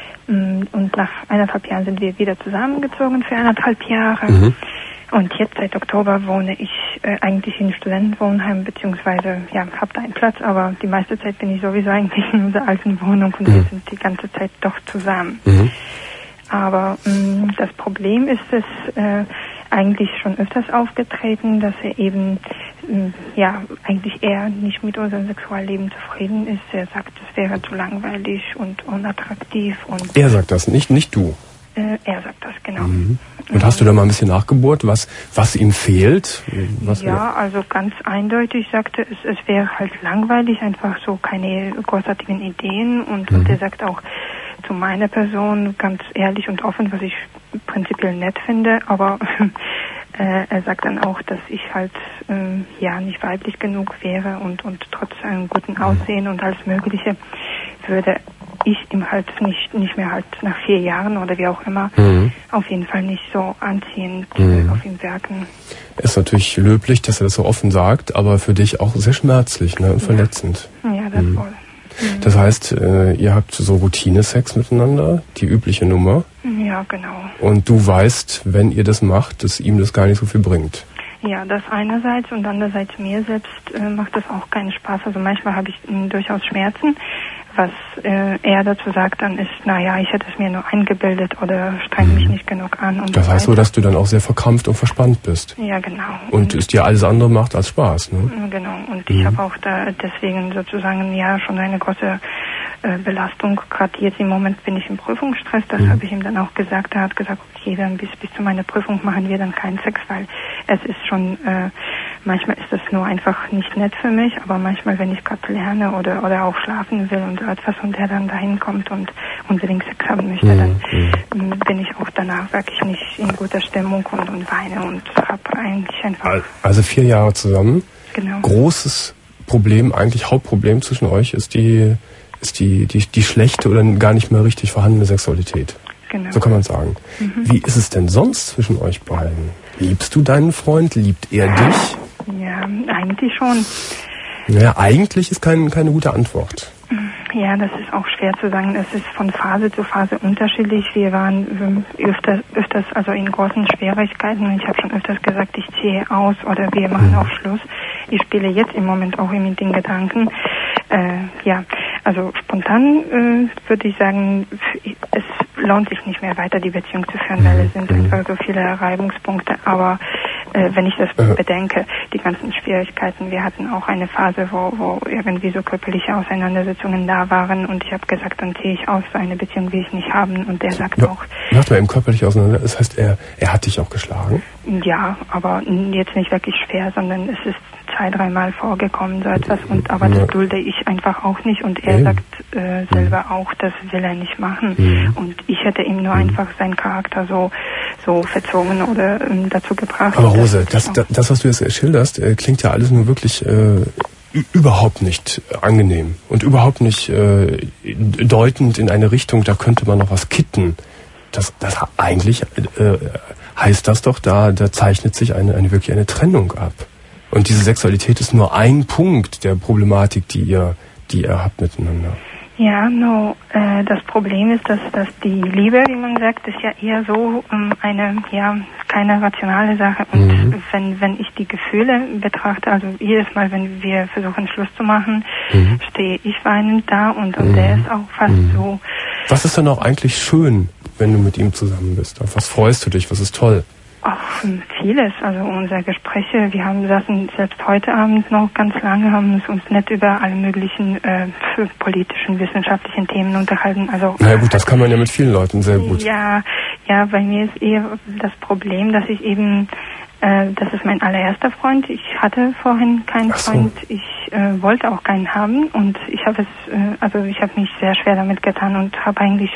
[SPEAKER 6] und nach eineinhalb Jahren sind wir wieder zusammengezogen für eineinhalb Jahre.
[SPEAKER 2] Mhm.
[SPEAKER 6] Und jetzt seit Oktober wohne ich äh, eigentlich in Studentenwohnheim, beziehungsweise, ja, habe da einen Platz, aber die meiste Zeit bin ich sowieso eigentlich in unserer alten Wohnung und
[SPEAKER 2] Mhm.
[SPEAKER 6] wir sind die ganze Zeit doch zusammen.
[SPEAKER 2] Mhm.
[SPEAKER 6] Aber mh, das Problem ist es äh, eigentlich schon öfters aufgetreten, dass er eben, mh, ja, eigentlich eher nicht mit unserem Sexualleben zufrieden ist. Er sagt, es wäre zu langweilig und unattraktiv und
[SPEAKER 2] Er sagt das, nicht, nicht du.
[SPEAKER 6] äh, er sagt das, genau.
[SPEAKER 2] Mhm. Und hast du da mal ein bisschen nachgebohrt, was, was ihm fehlt? Was
[SPEAKER 6] Ja, also ganz eindeutig sagte es, es wäre halt langweilig, einfach so keine großartigen Ideen und,
[SPEAKER 2] Mhm.
[SPEAKER 6] und er sagt auch zu meiner Person ganz ehrlich und offen, was ich prinzipiell nett finde, aber äh, er sagt dann auch, dass ich halt ähm, ja nicht weiblich genug wäre und, und trotz einem guten Aussehen und alles Mögliche würde ich ihm halt nicht nicht mehr halt nach vier Jahren oder wie auch immer
[SPEAKER 2] mhm.
[SPEAKER 6] auf jeden Fall nicht so anziehend
[SPEAKER 2] mhm.
[SPEAKER 6] auf ihn wirken.
[SPEAKER 2] Ist natürlich löblich, dass er das so offen sagt, aber für dich auch sehr schmerzlich, ne, und
[SPEAKER 6] ja.
[SPEAKER 2] verletzend.
[SPEAKER 6] Ja, das
[SPEAKER 2] mhm.
[SPEAKER 6] wohl. Mhm.
[SPEAKER 2] Das heißt, äh, ihr habt so Routine-Sex miteinander, die übliche Nummer.
[SPEAKER 6] Ja, genau.
[SPEAKER 2] Und du weißt, wenn ihr das macht, dass ihm das gar nicht so viel bringt.
[SPEAKER 6] Ja, das einerseits und andererseits mir selbst äh, macht das auch keinen Spaß. Also manchmal habe ich äh, durchaus Schmerzen. Was äh, er dazu sagt dann ist, naja, ich hätte es mir nur eingebildet oder streng mich nicht genug an. Und
[SPEAKER 2] das heißt so, dass du dann auch sehr verkrampft und verspannt bist.
[SPEAKER 6] Ja, genau.
[SPEAKER 2] Und, und es dir alles andere macht als Spaß, ne?
[SPEAKER 6] Genau. Und
[SPEAKER 2] mhm.
[SPEAKER 6] ich habe auch da deswegen sozusagen ja schon eine große äh, Belastung. Gerade jetzt im Moment bin ich im Prüfungsstress. Das mhm. habe ich ihm dann auch gesagt. Er hat gesagt, okay, dann bis bis zu meiner Prüfung machen wir dann keinen Sex, weil es ist schon äh, manchmal ist das nur einfach nicht nett für mich, aber manchmal, wenn ich gerade lerne oder oder auch schlafen will und etwas und der dann dahin kommt und unbedingt Sex haben möchte,
[SPEAKER 2] mhm.
[SPEAKER 6] dann mhm. bin ich auch danach wirklich nicht in guter Stimmung und, und weine und habe eigentlich einfach...
[SPEAKER 2] Also vier Jahre zusammen.
[SPEAKER 6] Genau.
[SPEAKER 2] Großes Problem, eigentlich Hauptproblem zwischen euch ist die, ist die, die, die schlechte oder gar nicht mehr richtig vorhandene Sexualität.
[SPEAKER 6] Genau.
[SPEAKER 2] So kann man sagen. Mhm. Wie ist es denn sonst zwischen euch beiden? Liebst du deinen Freund? Liebt er dich?
[SPEAKER 6] Ja, eigentlich schon.
[SPEAKER 2] Naja, eigentlich ist kein, keine gute Antwort.
[SPEAKER 6] Ja, das ist auch schwer zu sagen. Es ist von Phase zu Phase unterschiedlich. Wir waren öfters, öfters also in großen Schwierigkeiten. Ich habe schon öfters gesagt, ich ziehe aus oder wir machen auch Schluss. Ich spiele jetzt im Moment auch mit den Gedanken. Äh, ja, also spontan äh, würde ich sagen, es lohnt sich nicht mehr weiter die Beziehung zu führen, weil es sind einfach so viele Reibungspunkte. Aber äh, wenn ich das bedenke, die ganzen Schwierigkeiten, wir hatten auch eine Phase, wo, wo irgendwie so körperliche Auseinandersetzungen da waren und ich habe gesagt, dann ziehe ich aus, so eine Beziehung will ich nicht haben und der sagt
[SPEAKER 2] ja,
[SPEAKER 6] auch...
[SPEAKER 2] Macht mal eben körperlich auseinander, das heißt, er, er hat dich auch geschlagen?
[SPEAKER 6] Ja, aber jetzt nicht wirklich schwer, sondern es ist zwei, dreimal vorgekommen, so etwas, und aber das dulde ich einfach auch nicht und er eben. sagt äh, selber auch, das will er nicht machen
[SPEAKER 2] mhm.
[SPEAKER 6] und ich hätte ihm nur mhm. einfach seinen Charakter so so verzogen oder ähm, dazu gebracht.
[SPEAKER 2] Aber Rose, das, das, das, was du jetzt schilderst, äh, klingt ja alles nur wirklich äh, überhaupt nicht angenehm und überhaupt nicht äh, deutend in eine Richtung, da könnte man noch was kitten. Das, das eigentlich äh, heißt das doch, da, da zeichnet sich eine, eine wirklich eine Trennung ab. Und diese Sexualität ist nur ein Punkt der Problematik, die ihr, die ihr habt miteinander.
[SPEAKER 6] Ja, no, äh, das Problem ist, dass, dass die Liebe, wie man sagt, ist ja eher so ähm, eine, ja, keine rationale Sache. Und mhm. wenn, wenn ich die Gefühle betrachte, also jedes Mal, wenn wir versuchen Schluss zu machen, mhm. stehe ich weinend da und, und mhm. der ist auch fast mhm. so.
[SPEAKER 2] Was ist denn auch eigentlich schön, wenn du mit ihm zusammen bist? Auf was freust du dich? Was ist toll?
[SPEAKER 6] Ach, vieles. Also unsere Gespräche, wir haben saßen selbst heute Abend noch ganz lange, haben uns, uns nicht über alle möglichen äh, politischen, wissenschaftlichen Themen unterhalten. Also
[SPEAKER 2] na ja, gut, das kann man ja mit vielen Leuten sehr gut.
[SPEAKER 6] Ja, ja, bei mir ist eher das Problem, dass ich eben, äh, das ist mein allererster Freund. Ich hatte vorhin keinen
[SPEAKER 2] Ach so.
[SPEAKER 6] Freund. Ich äh, wollte auch keinen haben und ich habe es, äh, also ich habe mich sehr schwer damit getan und habe eigentlich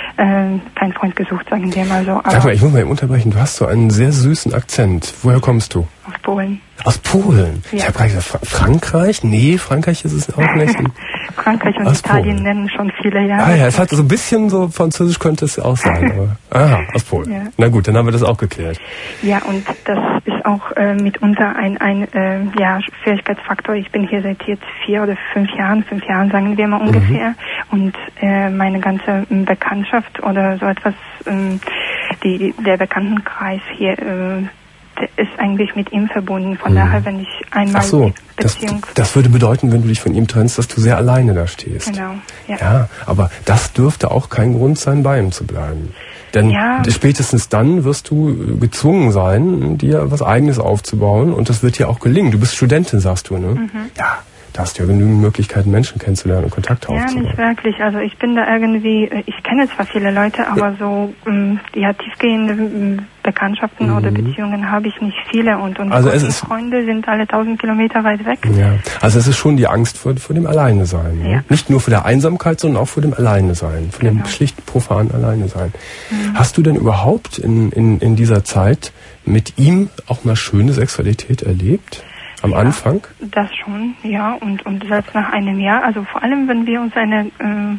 [SPEAKER 6] äh, keinen Freund gesucht, sagen wir mal so. Aber
[SPEAKER 2] sag mal, ich muss mal eben unterbrechen. Du hast so einen sehr süßen Akzent. Woher kommst du?
[SPEAKER 6] Aus Polen.
[SPEAKER 2] Aus Polen? Ja. Ich habe gerade gesagt, Frankreich? Nee, Frankreich ist es auch nicht.
[SPEAKER 6] Frankreich und aus Italien Polen. Nennen schon viele, ja.
[SPEAKER 2] Ah ja, es hat so ein bisschen so französisch könnte es auch sein. Aber, aha, aus Polen. Ja. Na gut, dann haben wir das auch geklärt.
[SPEAKER 6] Ja, und das ist auch äh, mitunter ein, ein äh, ja, Schwierigkeitsfaktor. Ich bin hier seit jetzt vier oder fünf Jahren, fünf Jahren sagen wir mal ungefähr. Mhm. Und äh, meine ganze Bekanntschaft oder so etwas, ähm, die, der Bekanntenkreis hier, äh, der ist eigentlich mit ihm verbunden. Von mhm. daher, wenn ich einmal
[SPEAKER 2] Ach so,
[SPEAKER 6] die Beziehung...
[SPEAKER 2] Das, das würde bedeuten, wenn du dich von ihm trennst, dass du sehr alleine da stehst.
[SPEAKER 6] Genau, ja.
[SPEAKER 2] Ja, aber das dürfte auch kein Grund sein, bei ihm zu bleiben. Denn
[SPEAKER 6] ja.
[SPEAKER 2] spätestens dann wirst du gezwungen sein, dir was Eigenes aufzubauen und das wird dir auch gelingen. Du bist Studentin, sagst du, ne? Mhm. Ja. Da hast du ja genügend Möglichkeiten, Menschen kennenzulernen und Kontakt aufzubauen.
[SPEAKER 6] Ja, nicht wirklich. Also ich bin da irgendwie, ich kenne zwar viele Leute, aber so ähm, ja, tiefgehende ähm, Bekanntschaften mhm. oder Beziehungen habe ich nicht viele. Und, und
[SPEAKER 2] also es ist,
[SPEAKER 6] Freunde sind alle tausend Kilometer weit weg.
[SPEAKER 2] Ja, also es ist schon die Angst vor, vor dem Alleine-Sein. Ne?
[SPEAKER 6] Ja.
[SPEAKER 2] Nicht nur vor der Einsamkeit, sondern auch vor dem Alleine-Sein. Vor genau. dem schlicht profanen Alleine-Sein. Mhm. Hast du denn überhaupt in, in, in dieser Zeit mit ihm auch mal schöne Sexualität erlebt? Am ja, Anfang?
[SPEAKER 6] Das schon, ja. Und, und selbst nach einem Jahr, also vor allem, wenn wir uns eine, äh,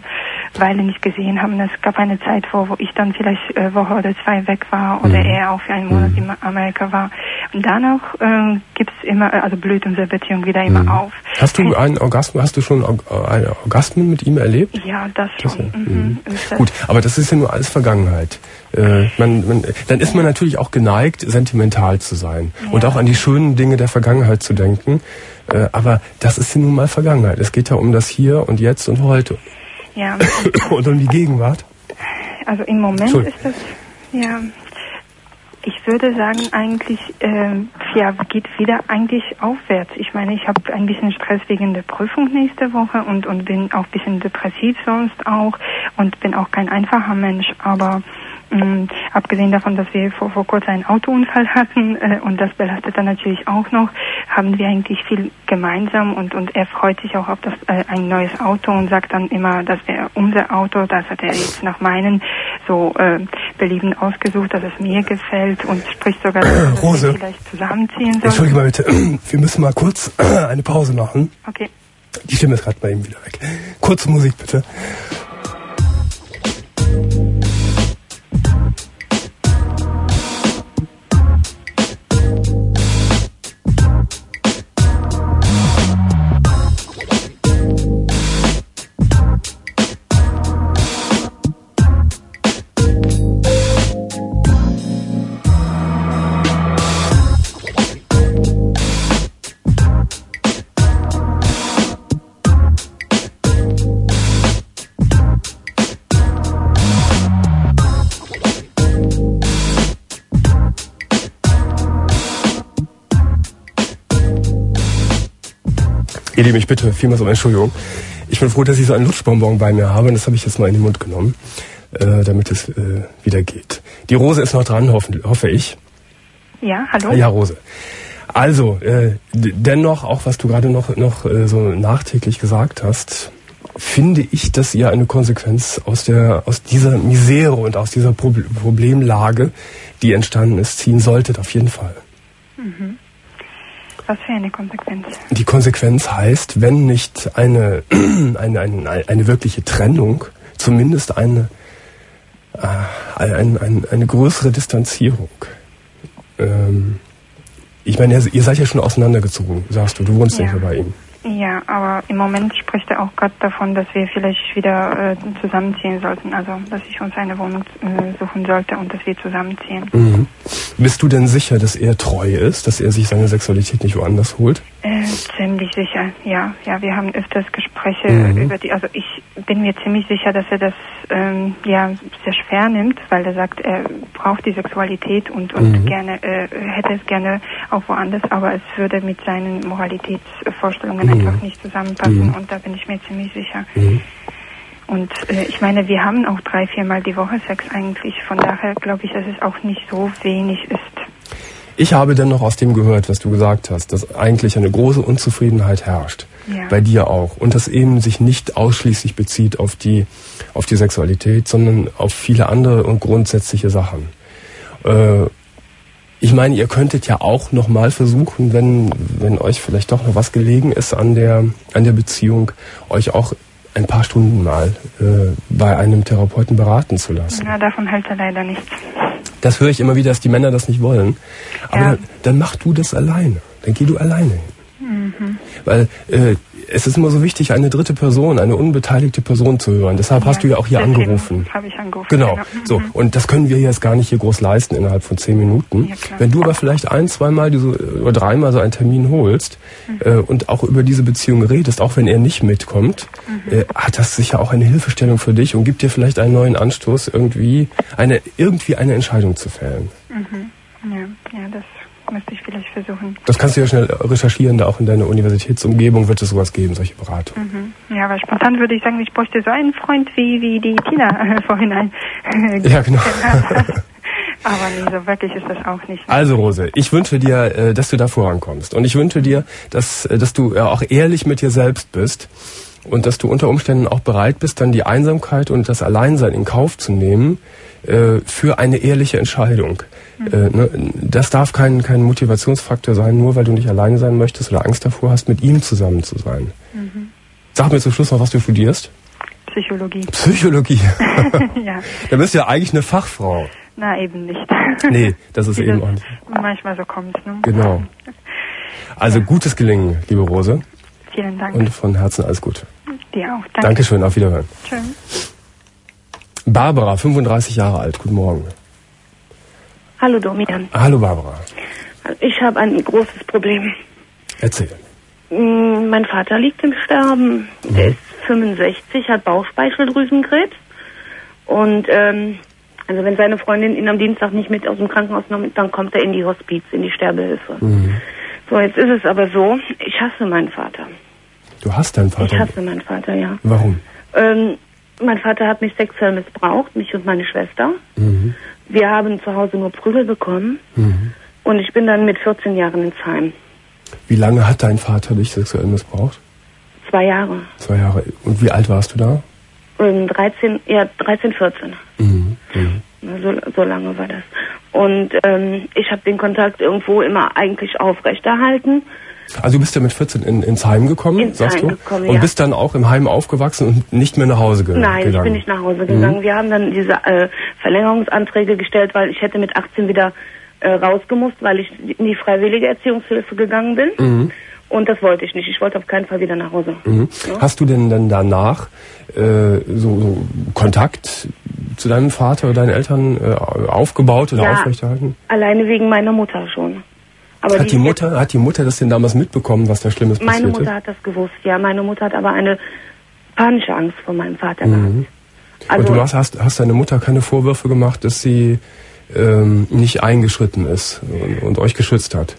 [SPEAKER 6] Weile nicht gesehen haben. Es gab eine Zeit, wo, wo ich dann vielleicht eine Woche oder zwei weg war oder mhm. er auch für einen Monat mhm. in Amerika war. Und danach äh, gibt's immer, also blüht unsere Beziehung wieder immer mhm. auf.
[SPEAKER 2] Hast du einen Orgasmus, hast du schon einen Orgasmen mit ihm erlebt?
[SPEAKER 6] Ja, das schon.
[SPEAKER 2] Das, mhm. Das Gut, aber das ist ja nur alles Vergangenheit. Äh, man, man, dann ist man natürlich auch geneigt, sentimental zu sein ja. und auch an die schönen Dinge der Vergangenheit zu denken. Äh, aber das ist ja nun mal Vergangenheit. Es geht ja um das Hier und Jetzt und Heute.
[SPEAKER 6] Ja.
[SPEAKER 2] Und um die Gegenwart.
[SPEAKER 6] Also im Moment ist das, ja, ich würde sagen eigentlich, äh, ja, geht wieder eigentlich aufwärts. Ich meine, ich habe ein bisschen Stress wegen der Prüfung nächste Woche und, und bin auch ein bisschen depressiv sonst auch und bin auch kein einfacher Mensch, aber Ähm, abgesehen davon, dass wir vor, vor kurzem einen Autounfall hatten äh, und das belastet dann natürlich auch noch, haben wir eigentlich viel gemeinsam und, und er freut sich auch auf das, äh, ein neues Auto und sagt dann immer, das wäre unser Auto, das hat er jetzt nach meinen so äh, Belieben ausgesucht, dass es mir gefällt und spricht sogar, dass
[SPEAKER 2] Rose,
[SPEAKER 6] wir vielleicht zusammenziehen sollen.
[SPEAKER 2] Entschuldige mal bitte, wir müssen mal kurz eine Pause machen.
[SPEAKER 6] Okay.
[SPEAKER 2] Die Stimme ist gerade bei ihm wieder weg. Kurze Musik bitte. Ihr Lieben, ich bitte vielmals um Entschuldigung. Ich bin froh, dass ich so einen Lutschbonbon bei mir habe und das habe ich jetzt mal in den Mund genommen, äh, damit es äh, wieder geht. Die Rose ist noch dran, hoffe, hoffe ich.
[SPEAKER 6] Ja, hallo?
[SPEAKER 2] Ja, Rose. Also, äh, dennoch, auch was du gerade noch, noch äh, so nachträglich gesagt hast, finde ich, dass ihr eine Konsequenz aus der aus dieser Misere und aus dieser Pro- Problemlage, die entstanden ist, ziehen solltet, auf jeden Fall.
[SPEAKER 6] Mhm. Was für eine Konsequenz?
[SPEAKER 2] Die Konsequenz heißt, wenn nicht eine, eine, eine, eine wirkliche Trennung, zumindest eine, äh, eine, eine, eine größere Distanzierung. Ähm, ich meine, ihr seid ja schon auseinandergezogen, sagst du, du wohnst ja nicht mehr bei ihm.
[SPEAKER 6] Ja, aber im Moment spricht er auch gerade davon, dass wir vielleicht wieder äh, zusammenziehen sollten. Also, dass ich uns eine Wohnung äh, suchen sollte und dass wir zusammenziehen.
[SPEAKER 2] Mhm. Bist du denn sicher, dass er treu ist, dass er sich seine Sexualität nicht woanders holt?
[SPEAKER 6] Äh, ziemlich sicher, ja. Ja, wir haben öfters Gespräche
[SPEAKER 2] mhm.
[SPEAKER 6] über die, also ich bin mir ziemlich sicher, dass er das ähm, ja sehr schwer nimmt, weil er sagt, er braucht die Sexualität und, und mhm. gerne äh, hätte es gerne auch woanders, aber es würde mit seinen Moralitätsvorstellungen mhm. einfach nicht zusammenpassen mhm. und da bin ich mir ziemlich sicher. Mhm. Und äh, ich meine, wir haben auch drei, viermal die Woche Sex eigentlich. Von daher glaube ich, dass es auch nicht so wenig ist.
[SPEAKER 2] Ich habe dennoch aus dem gehört, was du gesagt hast, dass eigentlich eine große Unzufriedenheit herrscht.
[SPEAKER 6] Ja.
[SPEAKER 2] Bei dir auch. Und das eben sich nicht ausschließlich bezieht auf die, auf die Sexualität, sondern auf viele andere und grundsätzliche Sachen. Äh, ich meine, ihr könntet ja auch nochmal versuchen, wenn, wenn euch vielleicht doch noch was gelegen ist an der, an der Beziehung, euch auch ein paar Stunden mal äh, bei einem Therapeuten beraten zu lassen.
[SPEAKER 6] Ja, davon hält er leider nichts.
[SPEAKER 2] Das höre ich immer wieder, dass die Männer das nicht wollen. Aber
[SPEAKER 6] ja.
[SPEAKER 2] dann, dann mach du das alleine. Dann geh du alleine hin.
[SPEAKER 6] Mhm.
[SPEAKER 2] Weil äh, es ist immer so wichtig, eine dritte Person, eine unbeteiligte Person zu hören. Deshalb ja, hast du ja auch hier angerufen.
[SPEAKER 6] Habe ich angerufen.
[SPEAKER 2] Genau.
[SPEAKER 6] genau. Mhm.
[SPEAKER 2] So. Und das können wir jetzt gar nicht hier groß leisten innerhalb von zehn Minuten.
[SPEAKER 6] Ja, klar.
[SPEAKER 2] Wenn du aber vielleicht ein, zweimal diese, oder dreimal so einen Termin holst mhm. äh, und auch über diese Beziehung redest, auch wenn er nicht mitkommt, mhm. äh, hat das sicher auch eine Hilfestellung für dich und gibt dir vielleicht einen neuen Anstoß, irgendwie eine irgendwie eine Entscheidung zu fällen.
[SPEAKER 6] Mhm. Ja, ja, das müsste ich vielleicht versuchen.
[SPEAKER 2] Das kannst du ja schnell recherchieren, da auch in deiner Universitätsumgebung wird es sowas geben, solche Beratungen.
[SPEAKER 6] Mhm. Ja, aber spontan würde ich sagen, ich bräuchte so einen Freund, wie, wie die Tina äh, vorhin ein, äh,
[SPEAKER 2] ja, genau.
[SPEAKER 6] Aber nee, so wirklich ist das auch nicht.
[SPEAKER 2] Also Rose, ich wünsche dir, äh, dass du da vorankommst. Und ich wünsche dir, dass, äh, dass du äh, auch ehrlich mit dir selbst bist und dass du unter Umständen auch bereit bist, dann die Einsamkeit und das Alleinsein in Kauf zu nehmen äh, für eine ehrliche Entscheidung. Mhm. Äh, ne, das darf kein, kein Motivationsfaktor sein, nur weil du nicht alleine sein möchtest oder Angst davor hast, mit ihm zusammen zu sein. Mhm. Sag mir zum Schluss noch, was du studierst.
[SPEAKER 6] Psychologie.
[SPEAKER 2] Psychologie?
[SPEAKER 6] Ja.
[SPEAKER 2] Da bist du ja eigentlich eine Fachfrau.
[SPEAKER 6] Na, eben nicht.
[SPEAKER 2] Nee, das ist
[SPEAKER 6] Wie
[SPEAKER 2] eben
[SPEAKER 6] das
[SPEAKER 2] auch nicht.
[SPEAKER 6] manchmal so kommt, ne?
[SPEAKER 2] Genau. Also gutes Gelingen, liebe Rose.
[SPEAKER 6] Vielen Dank.
[SPEAKER 2] Und von Herzen alles Gute.
[SPEAKER 6] Dir auch. Danke.
[SPEAKER 2] Dankeschön, auf Wiederhören.
[SPEAKER 6] Schön.
[SPEAKER 2] Barbara, fünfunddreißig Jahre alt, guten Morgen.
[SPEAKER 7] Hallo Domian.
[SPEAKER 2] Hallo Barbara.
[SPEAKER 7] Ich habe ein großes Problem.
[SPEAKER 2] Erzähl.
[SPEAKER 7] Mm, Mein Vater liegt im Sterben. Mhm. Der ist fünfundsechzig, hat Bauchspeicheldrüsenkrebs. Und ähm, also wenn seine Freundin ihn am Dienstag nicht mit aus dem Krankenhaus nimmt, dann kommt er in die Hospiz, in die Sterbehilfe. Mhm. So, jetzt ist es aber so, ich hasse meinen Vater.
[SPEAKER 2] Du hast deinen Vater?
[SPEAKER 7] Ich hasse meinen Vater, ja.
[SPEAKER 2] Warum?
[SPEAKER 7] Ähm, mein Vater hat mich sexuell missbraucht, mich und meine Schwester. Mhm. Wir haben zu Hause nur Prügel bekommen. Mhm. Und ich bin dann mit vierzehn Jahren ins Heim.
[SPEAKER 2] Wie lange hat dein Vater dich sexuell missbraucht?
[SPEAKER 7] Zwei Jahre.
[SPEAKER 2] Zwei Jahre. Und wie alt warst du da?
[SPEAKER 7] Ähm, dreizehn, ja, dreizehn, vierzehn. Mhm. Mhm. So, so lange war das. Und ähm, ich habe den Kontakt irgendwo immer eigentlich aufrechterhalten.
[SPEAKER 2] Also du bist ja mit vierzehn in, ins Heim gekommen,
[SPEAKER 7] ins
[SPEAKER 2] sagst
[SPEAKER 7] Heim
[SPEAKER 2] du?
[SPEAKER 7] Gekommen,
[SPEAKER 2] und
[SPEAKER 7] ja.
[SPEAKER 2] bist dann auch im Heim aufgewachsen und nicht mehr nach Hause ge-
[SPEAKER 7] Nein,
[SPEAKER 2] gegangen?
[SPEAKER 7] Nein, ich bin nicht nach Hause gegangen. Mhm. Wir haben dann diese äh, Verlängerungsanträge gestellt, weil ich hätte mit achtzehn wieder äh, rausgemusst, weil ich in die freiwillige Erziehungshilfe gegangen bin. Mhm. Und das wollte ich nicht. Ich wollte auf keinen Fall wieder nach Hause.
[SPEAKER 2] Mhm. Ja? Hast du denn dann danach äh, so, so Kontakt zu deinem Vater oder deinen Eltern äh, aufgebaut oder
[SPEAKER 7] ja,
[SPEAKER 2] aufrechterhalten?
[SPEAKER 7] Alleine wegen meiner Mutter schon. Aber
[SPEAKER 2] hat
[SPEAKER 7] die
[SPEAKER 2] die Mutter, hat die Mutter das denn damals mitbekommen, was da Schlimmes passiert ist?
[SPEAKER 7] Meine Mutter hat das gewusst, ja. Meine Mutter hat aber eine panische Angst vor meinem Vater
[SPEAKER 2] mhm.
[SPEAKER 7] gehabt. Also,
[SPEAKER 2] und du hast, hast, hast deine Mutter keine Vorwürfe gemacht, dass sie ähm, nicht eingeschritten ist und, und euch geschützt hat?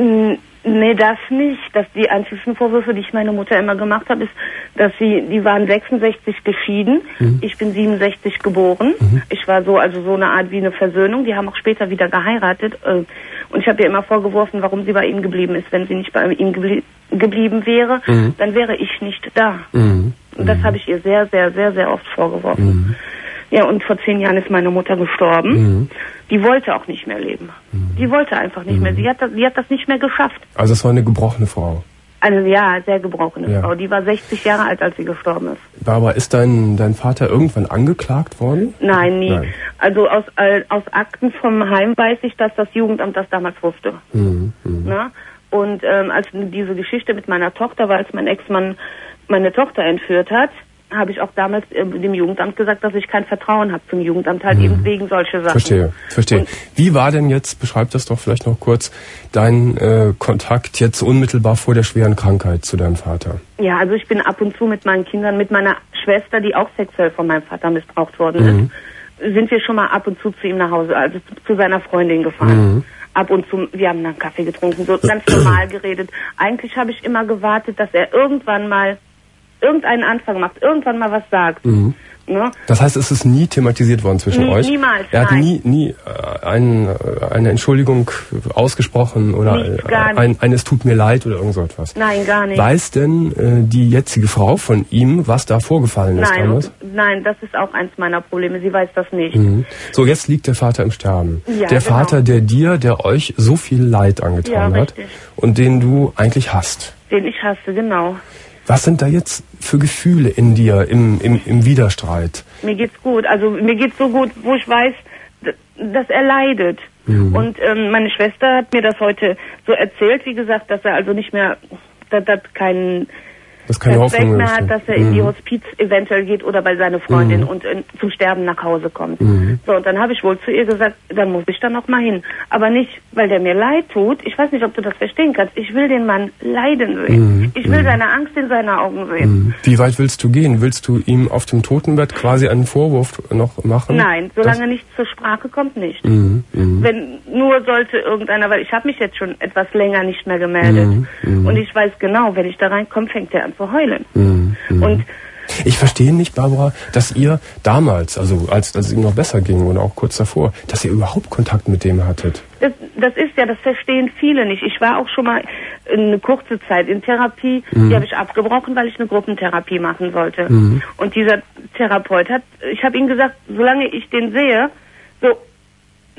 [SPEAKER 7] Nee, das nicht. Das, die einzigen Vorwürfe, die ich meiner Mutter immer gemacht habe, ist, dass sie, die waren sechsundsechzig geschieden. Mhm. Ich bin siebenundsechzig geboren. Mhm. Ich war so, also so eine Art wie eine Versöhnung. Die haben auch später wieder geheiratet. Und ich habe ihr immer vorgeworfen, warum sie bei ihm geblieben ist. Wenn sie nicht bei ihm geblie- geblieben wäre, mhm. dann wäre ich nicht da. Mhm. Und das habe ich ihr sehr, sehr, sehr, sehr oft vorgeworfen. Mhm. Ja, und vor zehn Jahren ist meine Mutter gestorben. Mhm. Die wollte auch nicht mehr leben. Mhm. Die wollte einfach nicht mhm. mehr. Sie hat, das, sie hat das nicht mehr geschafft.
[SPEAKER 2] Also es war eine gebrochene Frau?
[SPEAKER 7] Also ja, sehr gebrochene
[SPEAKER 2] ja.
[SPEAKER 7] Frau. Die war sechzig Jahre alt, als sie gestorben ist.
[SPEAKER 2] Barbara, ist dein, dein Vater irgendwann angeklagt worden?
[SPEAKER 7] Nein, nie. Nein. Also aus, äh, aus Akten vom Heim weiß ich, dass das Jugendamt das damals wusste. Mhm. Mhm. Na? Und ähm, als diese Geschichte mit meiner Tochter war, als mein Ex-Mann meine Tochter entführt hat, habe ich auch damals äh, dem Jugendamt gesagt, dass ich kein Vertrauen habe zum Jugendamt, halt mhm. eben wegen solcher Sachen.
[SPEAKER 2] Verstehe, verstehe. Und wie war denn jetzt, beschreib das doch vielleicht noch kurz, dein äh, Kontakt jetzt unmittelbar vor der schweren Krankheit zu deinem Vater?
[SPEAKER 7] Ja, also ich bin ab und zu mit meinen Kindern, mit meiner Schwester, die auch sexuell von meinem Vater missbraucht worden mhm. ist, sind wir schon mal ab und zu zu ihm nach Hause, also zu, zu seiner Freundin gefahren. Mhm. Ab und zu, wir haben dann Kaffee getrunken, so ganz normal geredet. Eigentlich habe ich immer gewartet, dass er irgendwann mal irgendeinen Anfang macht, irgendwann mal was sagt. Mhm. Ne?
[SPEAKER 2] Das heißt, es ist nie thematisiert worden zwischen
[SPEAKER 7] nie,
[SPEAKER 2] euch?
[SPEAKER 7] Niemals,
[SPEAKER 2] Er hat
[SPEAKER 7] nein.
[SPEAKER 2] nie, nie äh, ein, äh, eine Entschuldigung ausgesprochen oder
[SPEAKER 7] nicht, gar
[SPEAKER 2] äh, ein, ein Es tut mir leid oder irgend so etwas?
[SPEAKER 7] Nein, gar nicht.
[SPEAKER 2] Weiß denn äh, die jetzige Frau von ihm, was da vorgefallen ist
[SPEAKER 7] nein,
[SPEAKER 2] damals?
[SPEAKER 7] Nein, das ist auch eins meiner Probleme. Sie weiß das nicht.
[SPEAKER 2] Mhm. So, jetzt liegt der Vater im Sterben.
[SPEAKER 7] Ja,
[SPEAKER 2] der
[SPEAKER 7] genau.
[SPEAKER 2] Vater, der dir, der euch so viel Leid angetan
[SPEAKER 7] ja,
[SPEAKER 2] hat
[SPEAKER 7] richtig.
[SPEAKER 2] und den du eigentlich hasst.
[SPEAKER 7] Den ich hasse, genau.
[SPEAKER 2] Was sind da jetzt für Gefühle in dir im, im, im Widerstreit?
[SPEAKER 7] Mir geht's gut. Also mir geht's so gut, wo ich weiß, dass er leidet. Mhm. Und ähm, meine Schwester hat mir das heute so erzählt, wie gesagt, dass er also nicht mehr, dass das keinen
[SPEAKER 2] das keine Hoffnung
[SPEAKER 7] mehr hat, dass er
[SPEAKER 2] mhm.
[SPEAKER 7] in die Hospiz eventuell geht oder bei seiner Freundin
[SPEAKER 2] mhm.
[SPEAKER 7] und äh, zum Sterben nach Hause kommt.
[SPEAKER 2] Mhm.
[SPEAKER 7] So, und dann habe ich wohl zu ihr gesagt, dann muss ich da noch mal hin. Aber nicht, weil der mir leid tut. Ich weiß nicht, ob du das verstehen kannst. Ich will den Mann leiden sehen.
[SPEAKER 2] Mhm.
[SPEAKER 7] Ich will
[SPEAKER 2] mhm.
[SPEAKER 7] seine Angst in seinen Augen sehen.
[SPEAKER 2] Mhm. Wie weit willst du gehen? Willst du ihm auf dem Totenbett quasi einen Vorwurf noch machen?
[SPEAKER 7] Nein, solange nichts zur Sprache kommt, nicht.
[SPEAKER 2] Mhm. Mhm.
[SPEAKER 7] Wenn nur sollte irgendeiner, weil ich habe mich jetzt schon etwas länger nicht mehr gemeldet.
[SPEAKER 2] Mhm. Mhm.
[SPEAKER 7] Und ich weiß genau, wenn ich da reinkomme, fängt er an zu heulen.
[SPEAKER 2] Mhm.
[SPEAKER 7] Und
[SPEAKER 2] ich verstehe nicht, Barbara, dass ihr damals, also als, als es ihm noch besser ging oder auch kurz davor, dass ihr überhaupt Kontakt mit dem hattet.
[SPEAKER 7] Das, das ist ja, das verstehen viele nicht. Ich war auch schon mal eine kurze Zeit in Therapie, mhm. die habe ich abgebrochen, weil ich eine Gruppentherapie machen wollte. Mhm. Und dieser Therapeut hat, ich habe ihm gesagt, solange ich den sehe, so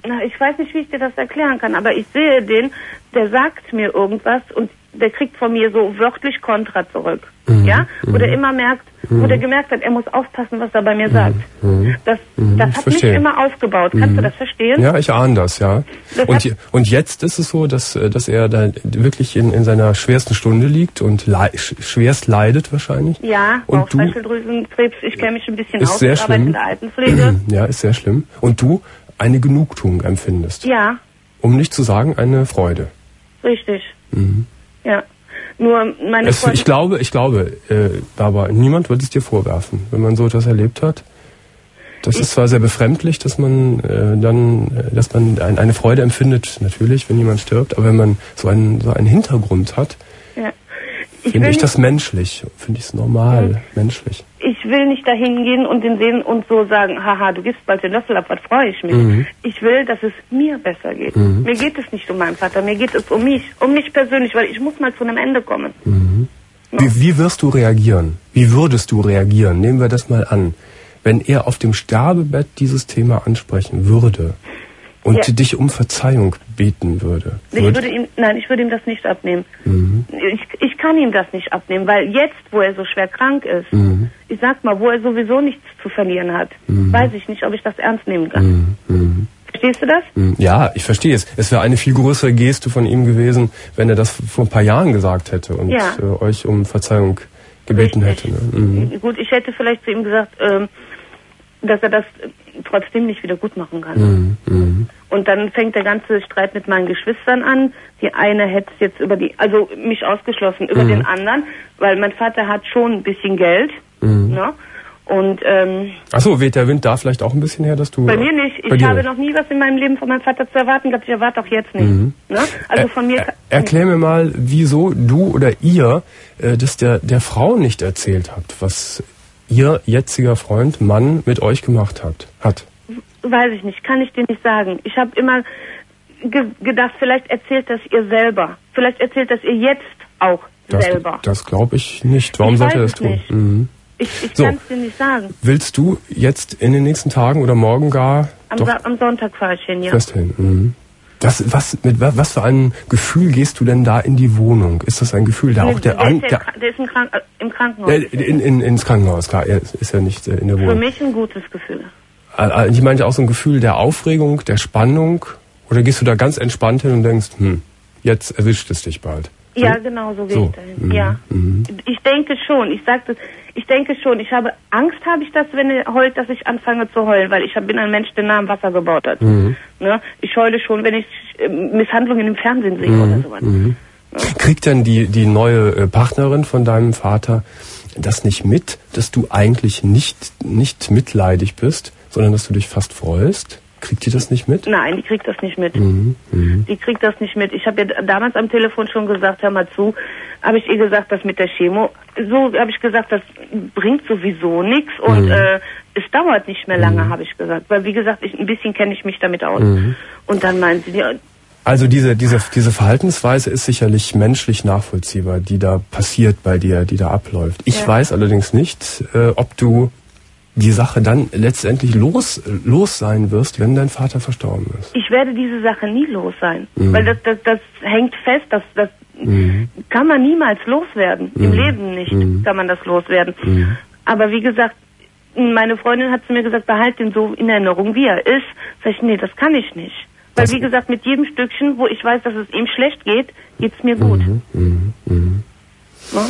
[SPEAKER 7] na, ich weiß nicht, wie ich dir das erklären kann, aber ich sehe den, der sagt mir irgendwas und der kriegt von mir so wörtlich Kontra zurück. Mhm. Ja? Wo der immer merkt, mhm. wo der gemerkt hat, er muss aufpassen, was er bei mir sagt.
[SPEAKER 2] Mhm.
[SPEAKER 7] Das,
[SPEAKER 2] mhm.
[SPEAKER 7] das hat mich immer aufgebaut. Kannst mhm. du das verstehen?
[SPEAKER 2] Ja, ich ahne das, ja. Das und, und jetzt ist es so, dass, dass er da wirklich in, in seiner schwersten Stunde liegt und le schwerst leidet wahrscheinlich.
[SPEAKER 7] Ja,
[SPEAKER 2] und
[SPEAKER 7] auch Speicheldrüsenkrebs. Ich kenne mich ein bisschen
[SPEAKER 2] ist
[SPEAKER 7] aus.
[SPEAKER 2] Sehr
[SPEAKER 7] ich arbeite
[SPEAKER 2] schlimm.
[SPEAKER 7] in der Altenpflege.
[SPEAKER 2] Ja, ist sehr schlimm. Und du eine Genugtuung empfindest.
[SPEAKER 7] Ja.
[SPEAKER 2] Um nicht zu sagen, eine Freude.
[SPEAKER 7] Richtig.
[SPEAKER 2] Mhm.
[SPEAKER 7] Ja. Nur meine
[SPEAKER 2] es, ich glaube, ich glaube, äh, Barbara, niemand wird es dir vorwerfen, wenn man so etwas erlebt hat. Das ich ist zwar sehr befremdlich, dass man äh, dann, äh, dass man ein, eine Freude empfindet, natürlich, wenn jemand stirbt, aber wenn man so einen so einen Hintergrund hat,
[SPEAKER 7] ja. ich
[SPEAKER 2] finde ich das menschlich, finde ich es normal, mhm. menschlich.
[SPEAKER 7] Ich will nicht dahin gehen und den sehen und so sagen, haha, du gibst bald den Löffel ab, was freue ich mich.
[SPEAKER 2] Mhm.
[SPEAKER 7] Ich will, dass es mir besser geht.
[SPEAKER 2] Mhm.
[SPEAKER 7] Mir geht es nicht um meinen Vater, mir geht es um mich, um mich persönlich, weil ich muss mal zu einem Ende kommen.
[SPEAKER 2] Mhm.
[SPEAKER 7] No?
[SPEAKER 2] Wie, wie wirst du reagieren? Wie würdest du reagieren? Nehmen wir das mal an. Wenn er auf dem Sterbebett dieses Thema ansprechen würde und ja. dich um Verzeihung beten würde.
[SPEAKER 7] Ich würde ihm, nein, ich würde ihm das nicht abnehmen.
[SPEAKER 2] Mhm.
[SPEAKER 7] Ich, ich kann ihm das nicht abnehmen, weil jetzt, wo er so schwer krank ist,
[SPEAKER 2] mhm.
[SPEAKER 7] ich sag mal, wo er sowieso nichts zu verlieren hat,
[SPEAKER 2] mhm.
[SPEAKER 7] weiß ich nicht, ob ich das ernst nehmen kann.
[SPEAKER 2] Mhm.
[SPEAKER 7] Verstehst du das?
[SPEAKER 2] Ja, ich verstehe es. Es wäre eine viel größere Geste von ihm gewesen, wenn er das vor ein paar Jahren gesagt hätte und
[SPEAKER 7] ja.
[SPEAKER 2] äh, euch um Verzeihung gebeten
[SPEAKER 7] Richtig.
[SPEAKER 2] hätte. Ne? Mhm.
[SPEAKER 7] Gut, ich hätte vielleicht zu ihm gesagt, ähm, dass er das trotzdem nicht wieder gut machen kann.
[SPEAKER 2] Mhm. Mhm.
[SPEAKER 7] Und dann fängt der ganze Streit mit meinen Geschwistern an. Die eine hätte es jetzt über die, also mich ausgeschlossen, über mhm. den anderen, weil mein Vater hat schon ein bisschen Geld.
[SPEAKER 2] Mhm.
[SPEAKER 7] Ne? Und ähm,
[SPEAKER 2] achso, weht der Wind da vielleicht auch ein bisschen her, dass du...
[SPEAKER 7] Bei mir nicht. Ich habe nicht. noch nie was in meinem Leben von meinem Vater zu erwarten gehabt. Ich erwarte auch jetzt nicht.
[SPEAKER 2] Mhm.
[SPEAKER 7] Ne? Also von mir...
[SPEAKER 2] Er, erklär mir mal, wieso du oder ihr äh, das der, der Frau nicht erzählt habt, was ihr jetziger Freund, Mann, mit euch gemacht hat. hat.
[SPEAKER 7] Weiß ich nicht, kann ich dir nicht sagen. Ich habe immer ge gedacht, vielleicht erzählt das ihr selber. Vielleicht erzählt das ihr jetzt auch
[SPEAKER 2] das,
[SPEAKER 7] selber.
[SPEAKER 2] Das glaube ich nicht. Warum
[SPEAKER 7] ich
[SPEAKER 2] sollte er das tun?
[SPEAKER 7] Mhm. Ich, ich
[SPEAKER 2] so,
[SPEAKER 7] kann es dir nicht sagen.
[SPEAKER 2] Willst du jetzt in den nächsten Tagen oder morgen gar...
[SPEAKER 7] Am,
[SPEAKER 2] doch
[SPEAKER 7] am Sonntag fahre ich hin, ja.
[SPEAKER 2] Fest hin. Mhm. Das, was, mit was für einem Gefühl gehst du denn da in die Wohnung? Ist das ein Gefühl, der nee, auch der...
[SPEAKER 7] Der,
[SPEAKER 2] an,
[SPEAKER 7] ist, der, der ist im, Krank äh, im Krankenhaus.
[SPEAKER 2] Der, in, in, ins Krankenhaus, klar. Er ist ja nicht äh, in der Wohnung.
[SPEAKER 7] Für mich ein gutes Gefühl.
[SPEAKER 2] Ich meinte auch so ein Gefühl der Aufregung, der Spannung. Oder gehst du da ganz entspannt hin und denkst, hm, jetzt erwischt es dich bald? So?
[SPEAKER 7] Ja, genau, so gehe
[SPEAKER 2] so.
[SPEAKER 7] ich dahin.
[SPEAKER 2] Mhm.
[SPEAKER 7] Ja.
[SPEAKER 2] Mhm.
[SPEAKER 7] Ich denke schon, ich sagte, ich denke schon, ich habe Angst, habe ich das, wenn er heult, dass ich anfange zu heulen, weil ich bin ein Mensch, der nah am Wasser gebaut hat.
[SPEAKER 2] Mhm.
[SPEAKER 7] Ne? Ich heule schon, wenn ich äh, Misshandlungen im Fernsehen sehe
[SPEAKER 2] mhm.
[SPEAKER 7] oder sowas.
[SPEAKER 2] Mhm. Ja. Kriegt denn die, die neue äh, Partnerin von deinem Vater das nicht mit, dass du eigentlich nicht, nicht mitleidig bist, sondern dass du dich fast freust? Kriegt die das nicht mit?
[SPEAKER 7] Nein, die kriegt das nicht mit.
[SPEAKER 2] Mhm. Mhm.
[SPEAKER 7] Die kriegt das nicht mit. Ich habe ja damals am Telefon schon gesagt, hör mal zu, habe ich ihr gesagt, das mit der Chemo, so habe ich gesagt, das bringt sowieso nichts und mhm. äh, es dauert nicht mehr lange, mhm. habe ich gesagt. Weil wie gesagt, ich, ein bisschen kenne ich mich damit aus. Mhm. Und dann meint sie, ja,
[SPEAKER 2] also diese, diese, diese Verhaltensweise ist sicherlich menschlich nachvollziehbar, die da passiert bei dir, die da abläuft. Ich ja. weiß allerdings nicht, äh, ob du die Sache dann letztendlich los, los sein wirst, wenn dein Vater verstorben ist.
[SPEAKER 7] Ich werde diese Sache nie los sein,
[SPEAKER 2] mhm.
[SPEAKER 7] weil das, das, das hängt fest, das, das mhm. kann man niemals loswerden. Mhm. Im Leben nicht mhm. kann man das loswerden. Mhm. Aber wie gesagt, meine Freundin hat zu mir gesagt, behalt ihn so in Erinnerung, wie er ist. Sag ich, nee, das kann ich nicht. Weil, das wie gesagt, mit jedem Stückchen, wo ich weiß, dass es ihm schlecht geht, geht's mir gut.
[SPEAKER 2] Mhm. Mhm. Mhm.
[SPEAKER 7] Ja?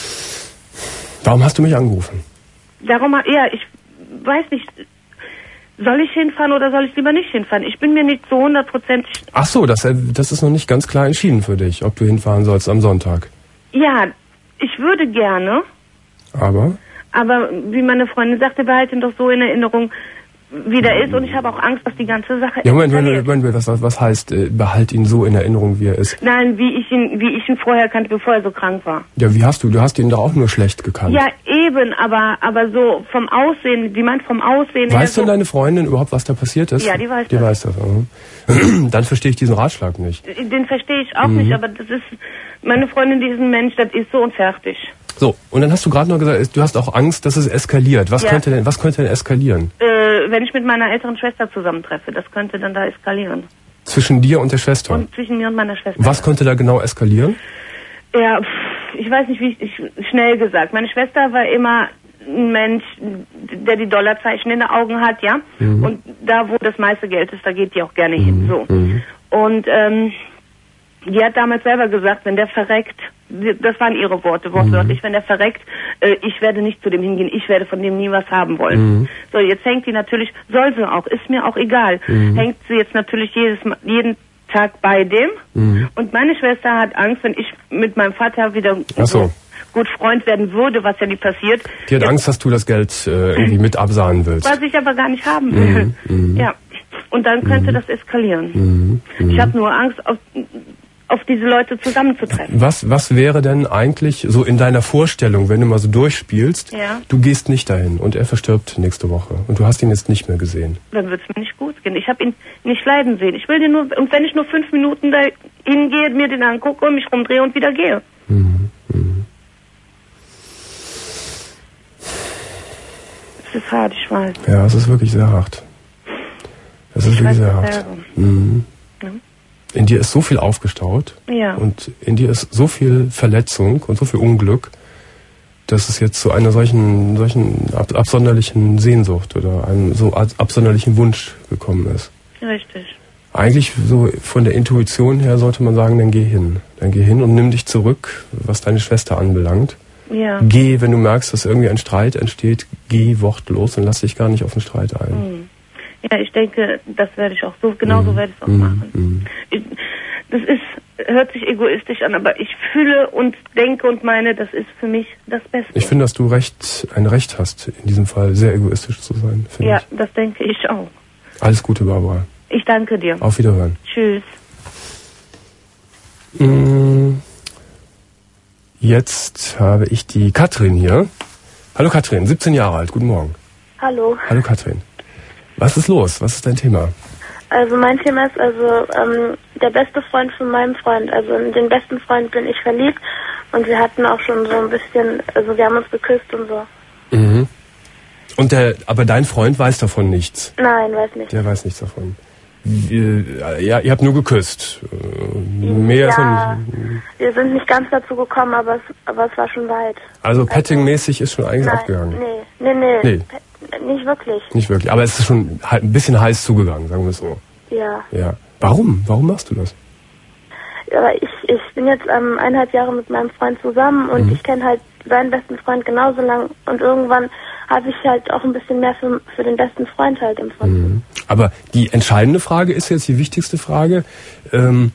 [SPEAKER 2] Warum hast du mich angerufen?
[SPEAKER 7] Darum, ja, ich weiß nicht, soll ich hinfahren oder soll ich lieber nicht hinfahren? Ich bin mir nicht so hundertprozentig...
[SPEAKER 2] Ach so, das, das ist noch nicht ganz klar entschieden für dich, ob du hinfahren sollst am Sonntag.
[SPEAKER 7] Ja, ich würde gerne.
[SPEAKER 2] Aber?
[SPEAKER 7] Aber wie meine Freundin sagte, behalte ihn doch so in Erinnerung, wie der ist. Und ich habe auch Angst, dass die ganze Sache...
[SPEAKER 2] Ja, Moment, Moment, Moment, was, was heißt, äh, behalt ihn so in Erinnerung, wie er ist?
[SPEAKER 7] Nein, wie ich ihn, wie ich ihn vorher kannte, bevor er so krank war.
[SPEAKER 2] Ja, wie hast du? Du hast ihn doch auch nur schlecht gekannt.
[SPEAKER 7] Ja, eben, aber aber so vom Aussehen, die meint vom Aussehen...
[SPEAKER 2] Weißt
[SPEAKER 7] her
[SPEAKER 2] denn
[SPEAKER 7] so,
[SPEAKER 2] deine Freundin überhaupt, was da passiert ist?
[SPEAKER 7] Ja, die weiß
[SPEAKER 2] die
[SPEAKER 7] das.
[SPEAKER 2] Die weiß das, aha. Dann verstehe ich diesen Ratschlag nicht.
[SPEAKER 7] Den verstehe ich auch
[SPEAKER 2] mhm.
[SPEAKER 7] nicht, aber das ist... Meine Freundin, die ist ein Mensch, das ist so und fertig.
[SPEAKER 2] So, und dann hast du gerade noch gesagt, du hast auch Angst, dass es eskaliert. Was, ja. könnte, denn, was könnte denn eskalieren?
[SPEAKER 7] Äh, wenn ich mit meiner älteren Schwester zusammentreffe, das könnte dann da eskalieren.
[SPEAKER 2] Zwischen dir und der Schwester?
[SPEAKER 7] Und zwischen mir und meiner Schwester.
[SPEAKER 2] Was könnte da genau eskalieren?
[SPEAKER 7] Ja, ich weiß nicht, wie ich, ich schnell gesagt. Meine Schwester war immer ein Mensch, der die Dollarzeichen in den Augen hat, ja. Mhm. Und da, wo das meiste Geld ist, da geht die auch gerne mhm. hin. So. Mhm. Und ähm, die hat damals selber gesagt, wenn der verreckt, das waren ihre Worte, wortwörtlich, mhm. wenn der verreckt, äh, ich werde nicht zu dem hingehen, ich werde von dem nie was haben wollen. Mhm. So, jetzt hängt die natürlich, soll sie auch, ist mir auch egal, mhm. hängt sie jetzt natürlich jedes jeden Tag bei dem. Mhm. Und meine Schwester hat Angst, wenn ich mit meinem Vater wieder
[SPEAKER 2] Ach so.
[SPEAKER 7] gut Freund werden würde, was ja nie passiert.
[SPEAKER 2] Die hat jetzt, Angst, dass du das Geld äh, irgendwie mit absahnen willst.
[SPEAKER 7] Was ich aber gar nicht haben will. Mhm. Ja. Und dann könnte mhm. das eskalieren. Mhm. Ich habe nur Angst, auf, auf diese Leute zusammenzutreffen.
[SPEAKER 2] Was, was wäre denn eigentlich so in deiner Vorstellung, wenn du mal so durchspielst,
[SPEAKER 7] ja.
[SPEAKER 2] du gehst nicht dahin und er verstirbt nächste Woche und du hast ihn jetzt nicht mehr gesehen?
[SPEAKER 7] Dann wird es mir nicht gut gehen. Ich habe ihn nicht leiden sehen. Ich will den nur, und wenn ich nur fünf Minuten da hingehe, mir den angucke und mich rumdrehe und wieder gehe.
[SPEAKER 2] Mhm. Mhm.
[SPEAKER 7] Es ist hart, ich weiß.
[SPEAKER 2] Ja, es ist wirklich sehr hart. Es ist
[SPEAKER 7] ich
[SPEAKER 2] wirklich
[SPEAKER 7] weiß,
[SPEAKER 2] sehr hart. Mhm. Ja. In dir ist so viel aufgestaut
[SPEAKER 7] ja.
[SPEAKER 2] und in dir ist so viel Verletzung und so viel Unglück, dass es jetzt zu einer solchen, solchen ab, absonderlichen Sehnsucht oder einem so absonderlichen Wunsch gekommen ist.
[SPEAKER 7] Richtig.
[SPEAKER 2] Eigentlich so von der Intuition her sollte man sagen, dann geh hin. Dann geh hin und nimm dich zurück, was deine Schwester anbelangt.
[SPEAKER 7] Ja.
[SPEAKER 2] Geh, wenn du merkst, dass irgendwie ein Streit entsteht, geh wortlos und lass dich gar nicht auf den Streit ein.
[SPEAKER 7] Mhm. Ja, ich denke, das werde ich auch so, genau so werde ich es auch
[SPEAKER 2] mm,
[SPEAKER 7] machen.
[SPEAKER 2] Mm.
[SPEAKER 7] Ich, das ist, hört sich egoistisch an, aber ich fühle und denke und meine, das ist für mich das Beste.
[SPEAKER 2] Ich finde, dass du recht, ein Recht hast, in diesem Fall sehr egoistisch zu sein.
[SPEAKER 7] Ja,
[SPEAKER 2] ich.
[SPEAKER 7] das denke ich auch.
[SPEAKER 2] Alles Gute, Barbara.
[SPEAKER 7] Ich danke dir.
[SPEAKER 2] Auf Wiederhören.
[SPEAKER 7] Tschüss.
[SPEAKER 2] Mm. Jetzt habe ich die Katrin hier. Hallo Katrin, siebzehn Jahre alt, guten Morgen.
[SPEAKER 8] Hallo.
[SPEAKER 2] Hallo Katrin. Was ist los? Was ist dein Thema?
[SPEAKER 8] Also mein Thema ist also ähm, der beste Freund von meinem Freund. Also in den besten Freund bin ich verliebt und wir hatten auch schon so ein bisschen, also wir haben uns geküsst und so.
[SPEAKER 2] Mhm. Und der, aber dein Freund weiß davon nichts?
[SPEAKER 8] Nein, weiß nicht.
[SPEAKER 2] Der weiß nichts davon. Ja, ihr habt nur geküsst. Mehr
[SPEAKER 8] ja,
[SPEAKER 2] so
[SPEAKER 8] wir sind nicht ganz dazu gekommen, aber es, aber es war schon weit.
[SPEAKER 2] Also Petting-mäßig ist schon einiges
[SPEAKER 8] nein,
[SPEAKER 2] abgegangen?
[SPEAKER 8] Nee, nee, nee.
[SPEAKER 2] nee.
[SPEAKER 8] Nicht wirklich.
[SPEAKER 2] Nicht wirklich, aber es ist schon ein bisschen heiß zugegangen, sagen wir es so.
[SPEAKER 8] Ja.
[SPEAKER 2] Ja. Warum? Warum machst du das?
[SPEAKER 8] Ja, ich, ich bin jetzt ähm, eineinhalb Jahre mit meinem Freund zusammen und mhm. ich kenne halt seinen besten Freund genauso lang und irgendwann habe ich halt auch ein bisschen mehr für, für den besten Freund halt empfunden.
[SPEAKER 2] Mhm. Aber die entscheidende Frage ist jetzt die wichtigste Frage, ähm,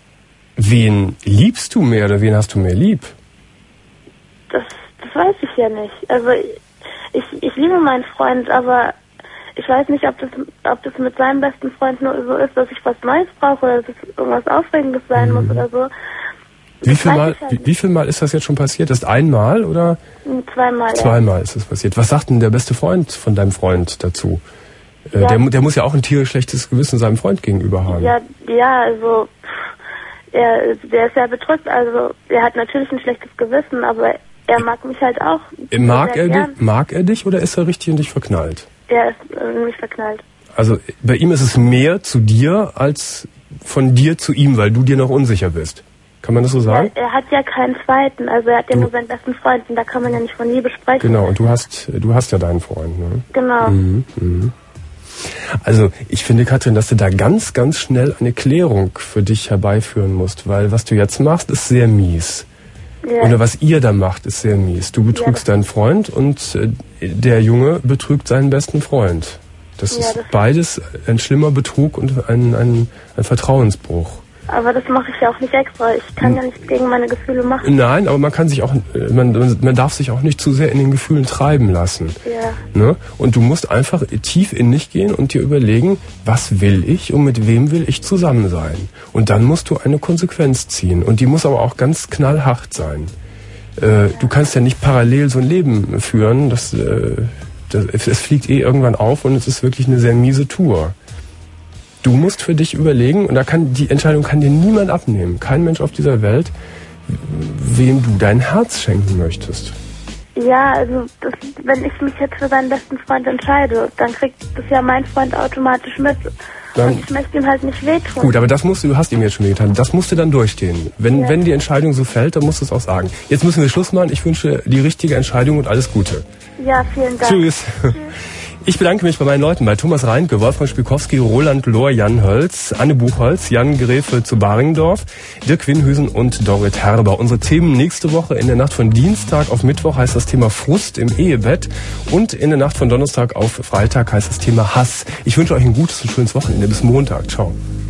[SPEAKER 2] wen liebst du mehr oder wen hast du mehr lieb?
[SPEAKER 8] Das, das weiß ich ja nicht. Also ich, ich liebe meinen Freund, aber ich weiß nicht, ob das, ob das mit seinem besten Freund nur so ist, dass ich was Neues brauche oder dass es irgendwas Aufregendes sein mhm. muss oder so.
[SPEAKER 2] Wie viel, Mal, halt wie, wie viel Mal ist das jetzt schon passiert? Das einmal oder?
[SPEAKER 8] Zweimal.
[SPEAKER 2] Zweimal ja. ist das passiert. Was sagt denn der beste Freund von deinem Freund dazu? Äh,
[SPEAKER 8] ja.
[SPEAKER 2] der, der muss ja auch ein tierisch schlechtes Gewissen seinem Freund gegenüber haben.
[SPEAKER 8] Ja, ja, also er, der ist sehr bedrückt. Also er hat natürlich ein schlechtes Gewissen, aber er mag mich halt auch.
[SPEAKER 2] Mag er, dich, mag er dich oder ist er richtig in dich verknallt?
[SPEAKER 8] Er ist in mich verknallt.
[SPEAKER 2] Also bei ihm ist es mehr zu dir als von dir zu ihm, weil du dir noch unsicher bist. Kann man das so sagen?
[SPEAKER 8] Ja, er hat ja keinen zweiten, also er hat ja du, nur seinen besten Freund und da kann man ja nicht von Liebe sprechen.
[SPEAKER 2] Genau, und du hast du hast ja deinen Freund, ne?
[SPEAKER 8] Genau.
[SPEAKER 2] Mhm, mhm. Also ich finde, Katrin, dass du da ganz, ganz schnell eine Klärung für dich herbeiführen musst, weil was du jetzt machst, ist sehr mies. Ja. Oder was ihr da macht, ist sehr mies. Du betrügst ja, deinen Freund und äh, der Junge betrügt seinen besten Freund. Das ja, ist das beides ein schlimmer Betrug und ein, ein, ein Vertrauensbruch.
[SPEAKER 8] Aber das mache ich ja auch nicht extra. Ich kann ja nicht gegen meine Gefühle machen.
[SPEAKER 2] Nein, aber man kann sich auch, man, man darf sich auch nicht zu sehr in den Gefühlen treiben lassen.
[SPEAKER 8] Ja.
[SPEAKER 2] Ne? Und du musst einfach tief in dich gehen und dir überlegen, was will ich und mit wem will ich zusammen sein. Und dann musst du eine Konsequenz ziehen. Und die muss aber auch ganz knallhart sein. Äh, ja. Du kannst ja nicht parallel so ein Leben führen. Das, äh, das, es fliegt eh irgendwann auf und es ist wirklich eine sehr miese Tour. Du musst für dich überlegen, und da kann die Entscheidung kann dir niemand abnehmen, kein Mensch auf dieser Welt, wem du dein Herz schenken möchtest.
[SPEAKER 8] Ja, also das, wenn ich mich jetzt für seinen besten Freund entscheide, dann kriegt das ja mein Freund automatisch mit. Dann, und ich möchte ihm halt nicht wehtun.
[SPEAKER 2] Gut, aber das musst du, du hast ihm jetzt schon wehgetan, das musst du dann durchstehen. Wenn, ja. wenn die Entscheidung so fällt, dann musst du es auch sagen. Jetzt müssen wir Schluss machen. Ich wünsche die richtige Entscheidung und alles Gute.
[SPEAKER 8] Ja, vielen Dank.
[SPEAKER 2] Tschüss. Tschüss. Ich bedanke mich bei meinen Leuten, bei Thomas Reinke, Wolfgang Spikowski, Roland Lohr, Jan Hölz, Anne Buchholz, Jan Gräfe zu Baringdorf, Dirk Winhüsen und Dorit Herber. Unsere Themen nächste Woche in der Nacht von Dienstag auf Mittwoch heißt das Thema Frust im Ehebett und in der Nacht von Donnerstag auf Freitag heißt das Thema Hass. Ich wünsche euch ein gutes und schönes Wochenende. Bis Montag. Ciao.